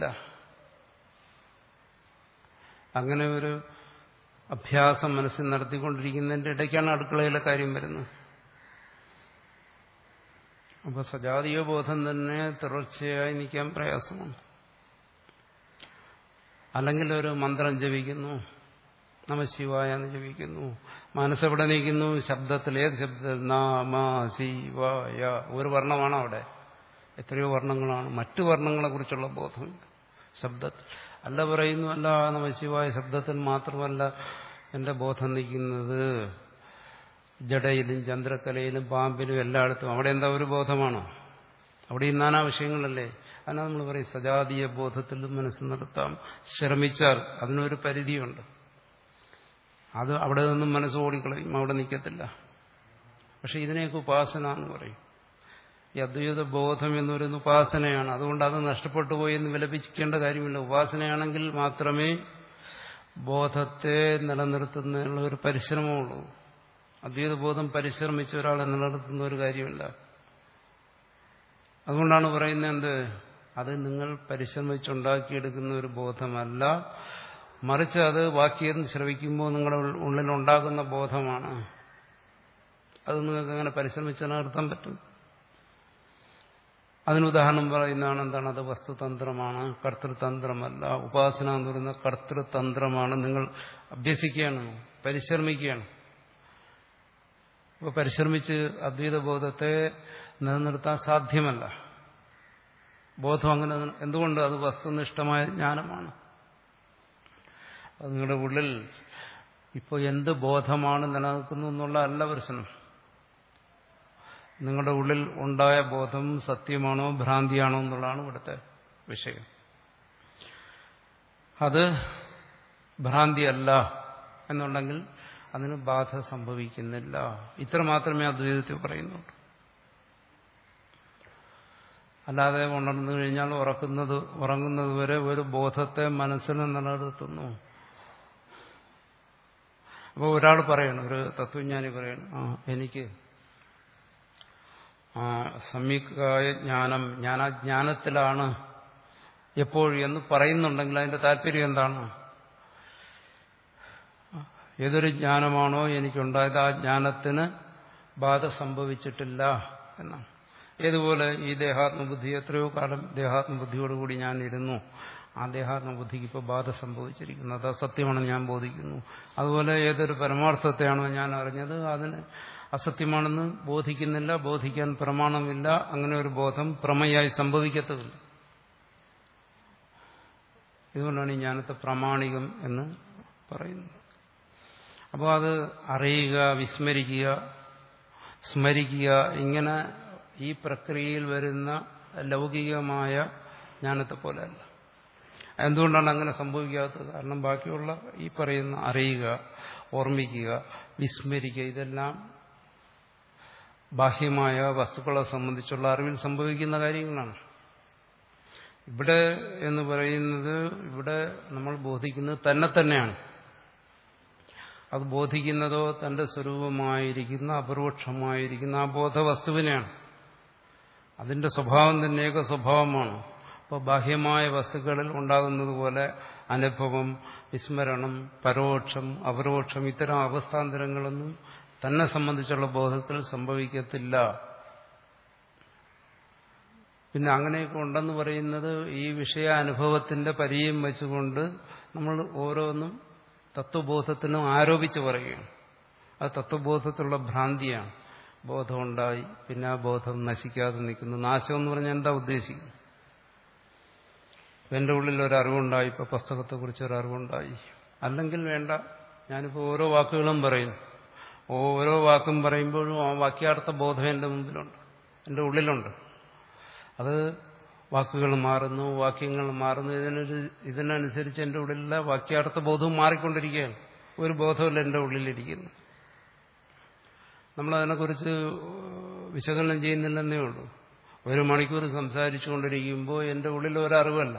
അങ്ങനെ ഒരു അഭ്യാസം മനസ്സിൽ നടത്തിക്കൊണ്ടിരിക്കുന്നതിന്റെ ഇടയ്ക്കാണ് അടുക്കളയിലെ കാര്യം വരുന്നത്. അപ്പോൾ സജാതീയ ബോധം തന്നെ തുടർച്ചയായി നിൽക്കാൻ പ്രയാസമാണ്. അല്ലെങ്കിൽ ഒരു മന്ത്രം ജപിക്കുന്നു, നമഃശിവായ എന്ന് ജപിക്കുന്നു, മനസ്സെവിടെ നിൽക്കുന്നു? ശബ്ദത്തിൽ. ഏത് ശബ്ദത്തിൽ? നാമ ശിവായ. ഒരു വർണ്ണമാണ് അവിടെ, എത്രയോ വർണ്ണങ്ങളാണ്. മറ്റു വർണ്ണങ്ങളെ കുറിച്ചുള്ള ബോധമില്ല ശബ്ദത്തിൽ. അല്ല പറയുന്നു, അല്ല നമഃശിവായ ശബ്ദത്തിൽ മാത്രമല്ല എന്റെ ബോധം നിൽക്കുന്നത്, ജഡയിലും ചന്ദ്രക്കലയിലും പാമ്പിലും എല്ലായിടത്തും. അവിടെ എന്താ ഒരു ബോധമാണോ? അവിടെ ഈ നാനാ വിഷയങ്ങളല്ലേ. അതിനാ നമ്മൾ പറയും സജാതീയ ബോധത്തിലും മനസ്സ് നിർത്താം ശ്രമിച്ചാൽ. അതിനൊരു പരിധിയുണ്ട്. അത് അവിടെ നിന്നും മനസ്സ് ഓടിക്കളയും, അവിടെ നിൽക്കത്തില്ല. പക്ഷെ ഇതിനെയൊക്കെ ഉപാസന എന്ന് പറയും. ഈ അദ്വൈത ബോധം എന്ന് പറയുന്ന ഉപാസനയാണ്. അതുകൊണ്ട് അത് നഷ്ടപ്പെട്ടു പോയി എന്ന് വിലപിക്കേണ്ട കാര്യമില്ല. ഉപാസനയാണെങ്കിൽ മാത്രമേ ബോധത്തെ നിലനിർത്തുന്നതിനുള്ള ഒരു പരിശ്രമമുള്ളൂ. അദ്വൈത ബോധം പരിശ്രമിച്ച ഒരാളെ നിലനിർത്തുന്ന ഒരു കാര്യമില്ല. അതുകൊണ്ടാണ് പറയുന്നത് എന്ത്, അത് നിങ്ങൾ പരിശ്രമിച്ചുണ്ടാക്കിയെടുക്കുന്ന ഒരു ബോധമല്ല, മറിച്ച് അത് വാക്യം ശ്രവിക്കുമ്പോൾ നിങ്ങളുടെ ഉള്ളിലുണ്ടാകുന്ന ബോധമാണ്. അത് നിങ്ങൾക്ക് അങ്ങനെ പരിശ്രമിച്ച് നിലനിർത്താൻ പറ്റും. അതിനുദാഹരണം പറയുന്നതാണ് എന്താണ്, അത് വസ്തുതന്ത്രമാണ്, കർത്തൃതന്ത്രമല്ല. ഉപാസന എന്ന് പറയുന്ന കർത്തൃതന്ത്രമാണ്. നിങ്ങൾ അഭ്യസിക്കുകയാണ്, പരിശ്രമിക്കുകയാണ്. അപ്പോൾ പരിശ്രമിച്ച് അദ്വൈത ബോധത്തെ നിലനിർത്താൻ സാധ്യമല്ല. ബോധം അങ്ങനെ. എന്തുകൊണ്ട്? അത് വസ്തുനിഷ്ഠമായ ജ്ഞാനമാണ്. അത് നിങ്ങളുടെ ഉള്ളിൽ ഇപ്പോൾ എന്ത് ബോധമാണ് നിലനിൽക്കുന്നു എന്നുള്ള അല്ല പ്രശ്നം. നിങ്ങളുടെ ഉള്ളിൽ ഉണ്ടായ ബോധം സത്യമാണോ ഭ്രാന്തിയാണോ എന്നുള്ളതാണ് ഇവിടുത്തെ വിഷയം. അത് ഭ്രാന്തിയല്ല എന്നുണ്ടെങ്കിൽ അതിന് ബാധ സംഭവിക്കുന്നില്ല. ഇത്ര മാത്രമേ അദ്വൈതത്തിൽ പറയുന്നുള്ളൂ. അല്ലാതെ ഉണർന്നു കഴിഞ്ഞാൽ ഉറക്കുന്നത് ഉറങ്ങുന്നത് വരെ ഒരു ബോധത്തെ മനസ്സിൽ നിലനിർത്തുന്നു. അപ്പോൾ ഒരാൾ പറയണം, ഒരു തത്വജ്ഞാനി പറയണം, ആ എനിക്ക് ആ സമ്യക്കായ ജ്ഞാനം, ഞാൻ ആ ജ്ഞാനത്തിലാണ് എപ്പോഴും എന്ന് പറയുന്നുണ്ടെങ്കിൽ അതിന്റെ താല്പര്യം എന്താണ്? ഏതൊരു ജ്ഞാനമാണോ എനിക്കുണ്ടായത് ആ ജ്ഞാനത്തിന് ബാധ സംഭവിച്ചിട്ടില്ല എന്നാണ്. ഏതുപോലെ ഈ ദേഹാത്മബുദ്ധി, എത്രയോ കാലം ദേഹാത്മബുദ്ധിയോടുകൂടി ഞാൻ ഇരുന്നു, ആ ദേഹാത്മബുദ്ധിക്ക് ഇപ്പോൾ ബാധ സംഭവിച്ചിരിക്കുന്നു, അത് അസത്യമാണെന്ന് ഞാൻ ബോധിക്കുന്നു. അതുപോലെ ഏതൊരു പരമാർത്ഥത്തെയാണോ ഞാൻ അറിഞ്ഞത് അതിന് അസത്യമാണെന്ന് ബോധിക്കുന്നില്ല, ബോധിക്കാൻ പ്രമാണമില്ല. അങ്ങനെ ഒരു ബോധം പ്രമേയായി സംഭവിക്കത്തുമില്ല. ഇതുകൊണ്ടാണ് ഈ ജ്ഞാനത്തെ പ്രാമാണികം എന്ന് പറയുന്നത്. അപ്പോൾ അത് അറിയുക, വിസ്മരിക്കുക, സ്മരിക്കുക, ഇങ്ങനെ ഈ പ്രക്രിയയിൽ വരുന്ന ലൗകികമായ ജ്ഞാനത്തെ പോലെയല്ല. എന്തുകൊണ്ടാണ് അങ്ങനെ സംഭവിക്കാത്തത്? കാരണം ബാക്കിയുള്ള ഈ പറയുന്ന അറിയുക, ഓർമ്മിക്കുക, വിസ്മരിക്കുക, ഇതെല്ലാം ബാഹ്യമായ വസ്തുക്കളെ സംബന്ധിച്ചുള്ള അറിവിൽ സംഭവിക്കുന്ന കാര്യങ്ങളാണ്. ഇവിടെ എന്ന് പറയുന്നത്, ഇവിടെ നമ്മൾ ബോധിക്കുന്നത് തന്നെ തന്നെയാണ്. അത് ബോധിക്കുന്നതോ തന്റെ സ്വരൂപമായിരിക്കുന്ന അപരോക്ഷമായിരിക്കുന്ന ആ ബോധവസ്തുവിനെയാണ്. അതിന്റെ സ്വഭാവം തന്നെ ഏക സ്വഭാവമാണ്. അപ്പോൾ ബാഹ്യമായ വസ്തുക്കളിൽ ഉണ്ടാകുന്നത് പോലെ അനുഭവം, വിസ്മരണം, പരോക്ഷം, അപരോക്ഷം, ഇത്തരം അവസ്ഥാന്തരങ്ങളൊന്നും തന്നെ സംബന്ധിച്ചുള്ള ബോധത്തിൽ സംഭവിക്കത്തില്ല. പിന്നെ അങ്ങനെയൊക്കെ ഉണ്ടെന്ന് പറയുന്നത് ഈ വിഷയാനുഭവത്തിന്റെ പരിചയം വെച്ചുകൊണ്ട് നമ്മൾ ഓരോന്നും തത്വബോധത്തിനും ആരോപിച്ച് പറയുകയാണ്. അത് തത്വബോധത്തിലുള്ള ഭ്രാന്തിയാണ്. ബോധമുണ്ടായി, പിന്നെ ആ ബോധം നശിക്കാതെ നിൽക്കുന്നു. നാശം എന്ന് പറഞ്ഞാൽ എന്താ ഉദ്ദേശിക്കുന്നത്? എന്റെ ഉള്ളിൽ ഒരറിവുണ്ടായി, ഇപ്പോൾ പുസ്തകത്തെക്കുറിച്ച് ഒരറിവുണ്ടായി, അല്ലെങ്കിൽ വേണ്ട, ഞാനിപ്പോൾ ഓരോ വാക്കുകളും പറയുന്നു. ഓരോ വാക്കും പറയുമ്പോഴും ആ വാക്യാർത്ഥ ബോധം എന്റെ മുമ്പിലുണ്ട്, എന്റെ ഉള്ളിലുണ്ട്. അത് വാക്കുകൾ മാറുന്നു, വാക്യങ്ങൾ മാറുന്നു. ഇതിനൊരു ഇതിനനുസരിച്ച് എന്റെ ഉള്ളിലുള്ള വാക്യാർത്ഥ ബോധവും മാറിക്കൊണ്ടിരിക്കുകയാണ്. ഒരു ബോധമല്ല എന്റെ ഉള്ളിലിരിക്കുന്നു. നമ്മളതിനെക്കുറിച്ച് വിശകലനം ചെയ്യുന്നില്ലെന്നേ ഉള്ളൂ. ഒരു മണിക്കൂർ സംസാരിച്ചു കൊണ്ടിരിക്കുമ്പോൾ എന്റെ ഉള്ളിൽ ഒരറിവല്ല,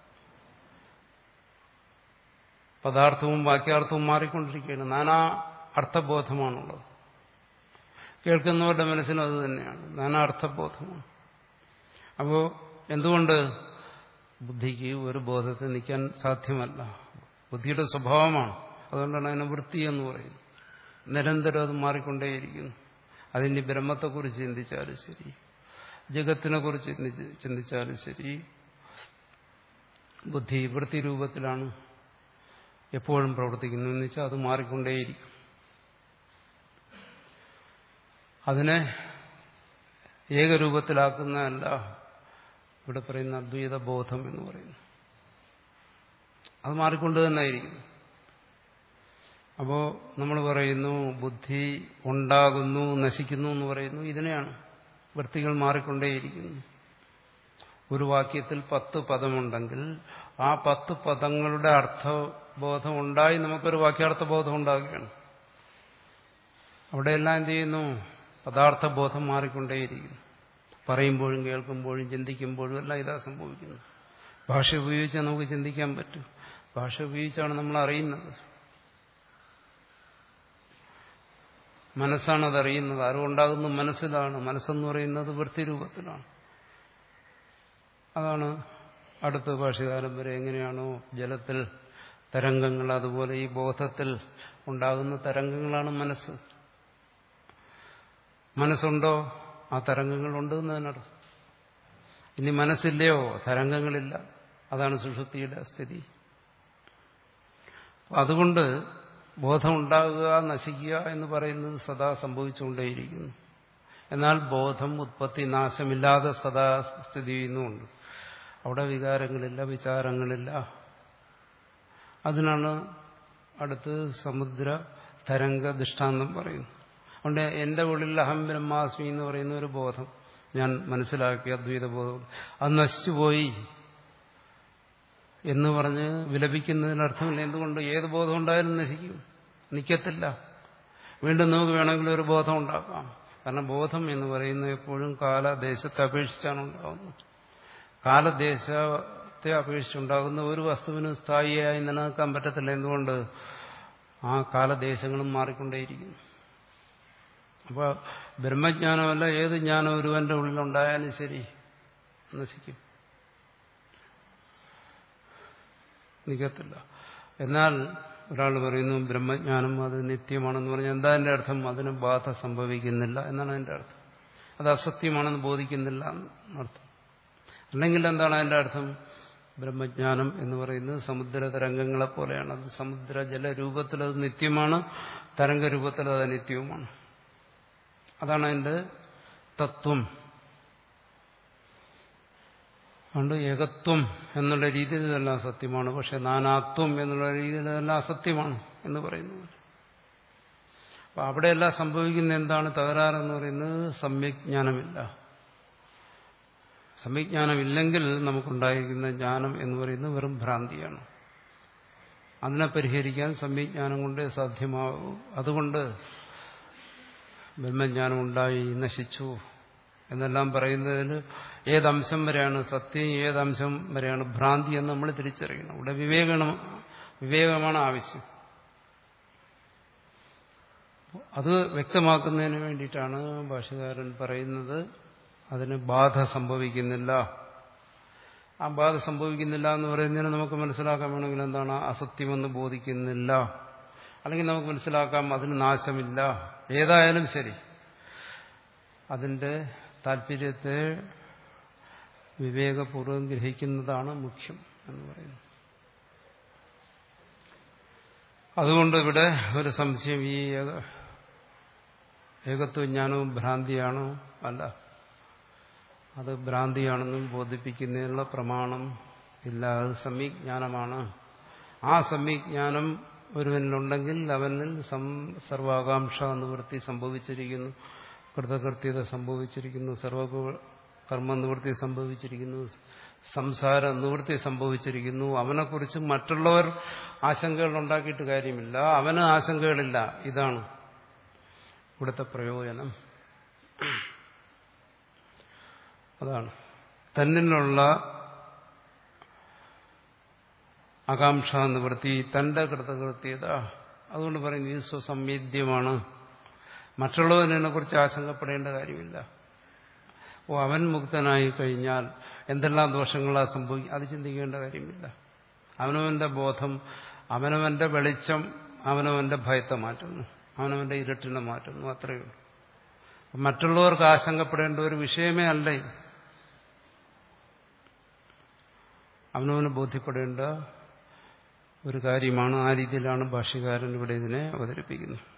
പദാർത്ഥവും വാക്യാർത്ഥവും മാറിക്കൊണ്ടിരിക്കുകയാണ്. നാനാ അർത്ഥബോധമാണുള്ളത്. കേൾക്കുന്നവരുടെ മനസ്സിനും അത് തന്നെയാണ്, നാനാ അർത്ഥബോധമാണ്. അപ്പോൾ എന്തുകൊണ്ട് ബുദ്ധിക്ക് ഒരു ബോധത്തിൽ നിൽക്കാൻ സാധ്യമല്ല. ബുദ്ധിയുടെ സ്വഭാവമാണ്. അതുകൊണ്ടാണ് അതിനെ വൃത്തി എന്ന് പറയുന്നത്. നിരന്തരം അത് മാറിക്കൊണ്ടേയിരിക്കുന്നു. അതിന്റെ ബ്രഹ്മത്തെക്കുറിച്ച് ചിന്തിച്ചാലും ശരി, ജഗത്തിനെ കുറിച്ച് ചിന്തിച്ചാലും ശരി, ബുദ്ധി വൃത്തി രൂപത്തിലാണ് എപ്പോഴും പ്രവർത്തിക്കുന്നു എന്ന് വെച്ചാൽ അത് മാറിക്കൊണ്ടേയിരിക്കും. അതിനെ ഏകരൂപത്തിലാക്കുന്നതല്ല ഇവിടെ പറയുന്ന അദ്വൈത ബോധം എന്ന് പറയുന്നു. അത് മാറിക്കൊണ്ട് തന്നെയായിരിക്കും. അപ്പോ നമ്മൾ പറയുന്നു ബുദ്ധി ഉണ്ടാകുന്നു നശിക്കുന്നു എന്ന് പറയുന്നു. ഇതിനെയാണ് വൃത്തികൾ മാറിക്കൊണ്ടേയിരിക്കുന്നു. ഒരു വാക്യത്തിൽ പത്ത് പദമുണ്ടെങ്കിൽ ആ പത്ത് പദങ്ങളുടെ അർത്ഥബോധം ഉണ്ടായി നമുക്കൊരു വാക്യാർത്ഥബോധം ഉണ്ടാകുകയാണ്. അവിടെയെല്ലാം എന്ത് ചെയ്യുന്നു? പദാർത്ഥബോധം മാറിക്കൊണ്ടേയിരിക്കുന്നു. പറയുമ്പോഴും കേൾക്കുമ്പോഴും ചിന്തിക്കുമ്പോഴും എല്ലാം ഇതാ സംഭവിക്കുന്നു. ഭാഷ ഉപയോഗിച്ചാൽ നമുക്ക് ചിന്തിക്കാൻ പറ്റും. ഭാഷ ഉപയോഗിച്ചാണ് നമ്മൾ അറിയുന്നത്. മനസ്സാണ് അതറിയുന്നത്. അറിവുണ്ടാകുന്ന മനസ്സിലാണ്. മനസ്സെന്ന് പറയുന്നത് വൃത്തിരൂപത്തിലാണ്. അതാണ് അടുത്ത ഭാഷകാലം വരെ എങ്ങനെയാണോ ജലത്തിൽ തരംഗങ്ങൾ, അതുപോലെ ഈ ബോധത്തിൽ ഉണ്ടാകുന്ന തരംഗങ്ങളാണ് മനസ്സ്. മനസ്സുണ്ടോ? ആ തരംഗങ്ങളുണ്ട് എന്നതിനർത്ഥം. ഇനി മനസ്സില്ലയോ? തരംഗങ്ങളില്ല. അതാണ് സുഷുപ്തിയുടെ സ്ഥിതി. അതുകൊണ്ട് ബോധമുണ്ടാകുക നശിക്കുക എന്ന് പറയുന്നത് സദാ സംഭവിച്ചുകൊണ്ടേയിരിക്കുന്നു. എന്നാൽ ബോധം ഉത്പത്തി നാശമില്ലാതെ സദാ സ്ഥിതി ചെയ്യുന്നുമുണ്ട്. അവിടെ വികാരങ്ങളില്ല, വിചാരങ്ങളില്ല. അതിനാണ് അടുത്ത് സമുദ്ര തരംഗ ദൃഷ്ടാന്തം പറയുന്നു. അതുകൊണ്ട് എന്റെ ഉള്ളിൽ അഹം ബ്രഹ്മാസ്മി എന്ന് പറയുന്ന ഒരു ബോധം ഞാൻ മനസ്സിലാക്കി, അദ്വൈത ബോധം, അത് നശിച്ചുപോയി എന്ന് പറഞ്ഞ് വിലപിക്കുന്നതിനർത്ഥമില്ല. എന്തുകൊണ്ട്? ഏത് ബോധം ഉണ്ടായാലും നശിക്കും, നിൽക്കത്തില്ല. വീണ്ടും നമുക്ക് വേണമെങ്കിൽ ഒരു ബോധം ഉണ്ടാക്കാം. കാരണം ബോധം എന്ന് പറയുന്നത് എപ്പോഴും കാലദേശത്തെ അപേക്ഷിച്ചാണ് ഉണ്ടാകുന്നത്. കാലദേശത്തെ അപേക്ഷിച്ചുണ്ടാകുന്ന ഒരു വസ്തുവിനും സ്ഥായിയായി നിലനിൽക്കാൻ പറ്റത്തില്ല. എന്തുകൊണ്ട്? ആ കാലദേശങ്ങളും മാറിക്കൊണ്ടേയിരിക്കുന്നു. അപ്പോൾ ബ്രഹ്മജ്ഞാനമല്ല, ഏത് ജ്ഞാനം ഒരുവന്റെ ഉള്ളിലുണ്ടായാലും ശരി നശിക്കും, നിൽക്കത്തില്ല. എന്നാൽ ഒരാൾ പറയുന്നു ബ്രഹ്മജ്ഞാനം അത് നിത്യമാണെന്ന് പറഞ്ഞാൽ എന്താ അതിന്റെ അർത്ഥം? അതിന് ബാധ സംഭവിക്കുന്നില്ല എന്നാണ് അതിന്റെ അർത്ഥം. അത് അസത്യമാണെന്ന് ബോധിക്കുന്നില്ല എന്നർത്ഥം. അല്ലെങ്കിൽ എന്താണ് അതിന്റെ അർത്ഥം? ബ്രഹ്മജ്ഞാനം എന്ന് പറയുന്നത് സമുദ്ര തരംഗങ്ങളെ പോലെയാണ്. അത് സമുദ്ര ജലരൂപത്തിൽ അത് നിത്യമാണ്, തരംഗരൂപത്തിൽ അത് അനിത്യവുമാണ്. അതാണ് അതിന്റെ തത്വം. അതുകൊണ്ട് ഏകത്വം എന്നുള്ള രീതിയിൽ ഇതെല്ലാം സത്യമാണ്. പക്ഷെ നാനാത്വം എന്നുള്ള രീതിയിൽ ഇതെല്ലാം അസത്യമാണ് എന്ന് പറയുന്നു. അപ്പൊ അവിടെയെല്ലാം സംഭവിക്കുന്ന എന്താണ് തകരാറെന്ന് പറയുന്നത്? സമ്യജ്ഞാനമില്ല. സമ്യജ്ഞാനമില്ലെങ്കിൽ നമുക്കുണ്ടായിരിക്കുന്ന ജ്ഞാനം എന്ന് പറയുന്നത് വെറും ഭ്രാന്തിയാണ്. അതിനെ പരിഹരിക്കാൻ സമ്യജ്ഞാനം കൊണ്ടേ സാധ്യമാകൂ. അതുകൊണ്ട് ബ്രഹ്മജ്ഞാനം ഉണ്ടായി നശിച്ചു എന്നെല്ലാം പറയുന്നതിൽ ഏതംശം വരെയാണ് സത്യം, ഏതംശം വരെയാണ് ഭ്രാന്തി എന്ന് നമ്മൾ തിരിച്ചറിയണം. ഇവിടെ വിവേകണം വിവേകമാണ് ആവശ്യം. അത് വ്യക്തമാക്കുന്നതിന് വേണ്ടിയിട്ടാണ് ഭാഷകാരൻ പറയുന്നത് അതിന് ബാധ സംഭവിക്കുന്നില്ല. ആ ബാധ സംഭവിക്കുന്നില്ല എന്ന് പറയുന്നതിന് നമുക്ക് മനസ്സിലാക്കാൻ വേണമെങ്കിൽ എന്താണ്? അസത്യമെന്ന് ബോധിക്കുന്നില്ല. അല്ലെങ്കിൽ നമുക്ക് മനസ്സിലാക്കാം അതിന് നാശമില്ല. ഏതായാലും ശരി, അതിന്റെ താല്പര്യത്തെ വിവേകപൂർവ്വം ഗ്രഹിക്കുന്നതാണ് മുഖ്യം എന്ന് പറയുന്നു. അതുകൊണ്ട് ഇവിടെ ഒരു സംശയം, ഈ ഏകത്വജ്ഞാനവും ഭ്രാന്തിയാണോ? അല്ല, അത് ഭ്രാന്തിയാണെന്നും ബോധിപ്പിക്കുന്നതിനുള്ള പ്രമാണം ഇല്ല. അത് സമ്യജ്ഞാനമാണ്. ആ സമ്യജ്ഞാനം ഒരുവനിലുണ്ടെങ്കിൽ അവനിൽ സർവാകാംക്ഷ നിവൃത്തി സംഭവിച്ചിരിക്കുന്നു, കൃതകൃത്യത സംഭവിച്ചിരിക്കുന്നു, സർവകർമ്മ നിവൃത്തി സംഭവിച്ചിരിക്കുന്നു, സംസാര നിവൃത്തി സംഭവിച്ചിരിക്കുന്നു. അവനെക്കുറിച്ച് മറ്റുള്ളവർ ആശങ്കകൾ ഉണ്ടാക്കിയിട്ട് കാര്യമില്ല. അവന് ആശങ്കകളില്ല. ഇതാണ് ഇവിടുത്തെ പ്രയോജനം. അതാണ് തന്നിലുള്ള ആകാംക്ഷ നിവൃത്തി, തന്റെ കൃതകൃത്യത. അതുകൊണ്ട് പറയുന്നത് ഇത് സ്വസംവേദ്യമാണ്. മറ്റുള്ളവരെ കുറിച്ച് ആശങ്കപ്പെടേണ്ട കാര്യമില്ല. ഓ അവൻ മുക്തനായി കഴിഞ്ഞാൽ എന്തെല്ലാം ദോഷങ്ങളാ സംഭവിക്കും, അത് ചിന്തിക്കേണ്ട കാര്യമില്ല. അവനവന്റെ ബോധം, അവനവന്റെ വെളിച്ചം അവനവന്റെ ഭയത്തെ മാറ്റുന്നു, അവനവന്റെ ഇരുട്ടിനെ മാറ്റുന്നു, അത്രയേ ഉള്ളൂ. മറ്റുള്ളവർക്ക് ആശങ്കപ്പെടേണ്ട ഒരു വിഷയമേ അല്ല ഇത്. അവനവന് ബോധ്യപ്പെടേണ്ട ഒരു കാര്യമാണ്. ആ രീതിയിലാണ് ഭാഷ്യകാരൻ ഇവിടെ ഇതിനെ അവതരിപ്പിക്കുന്നത്.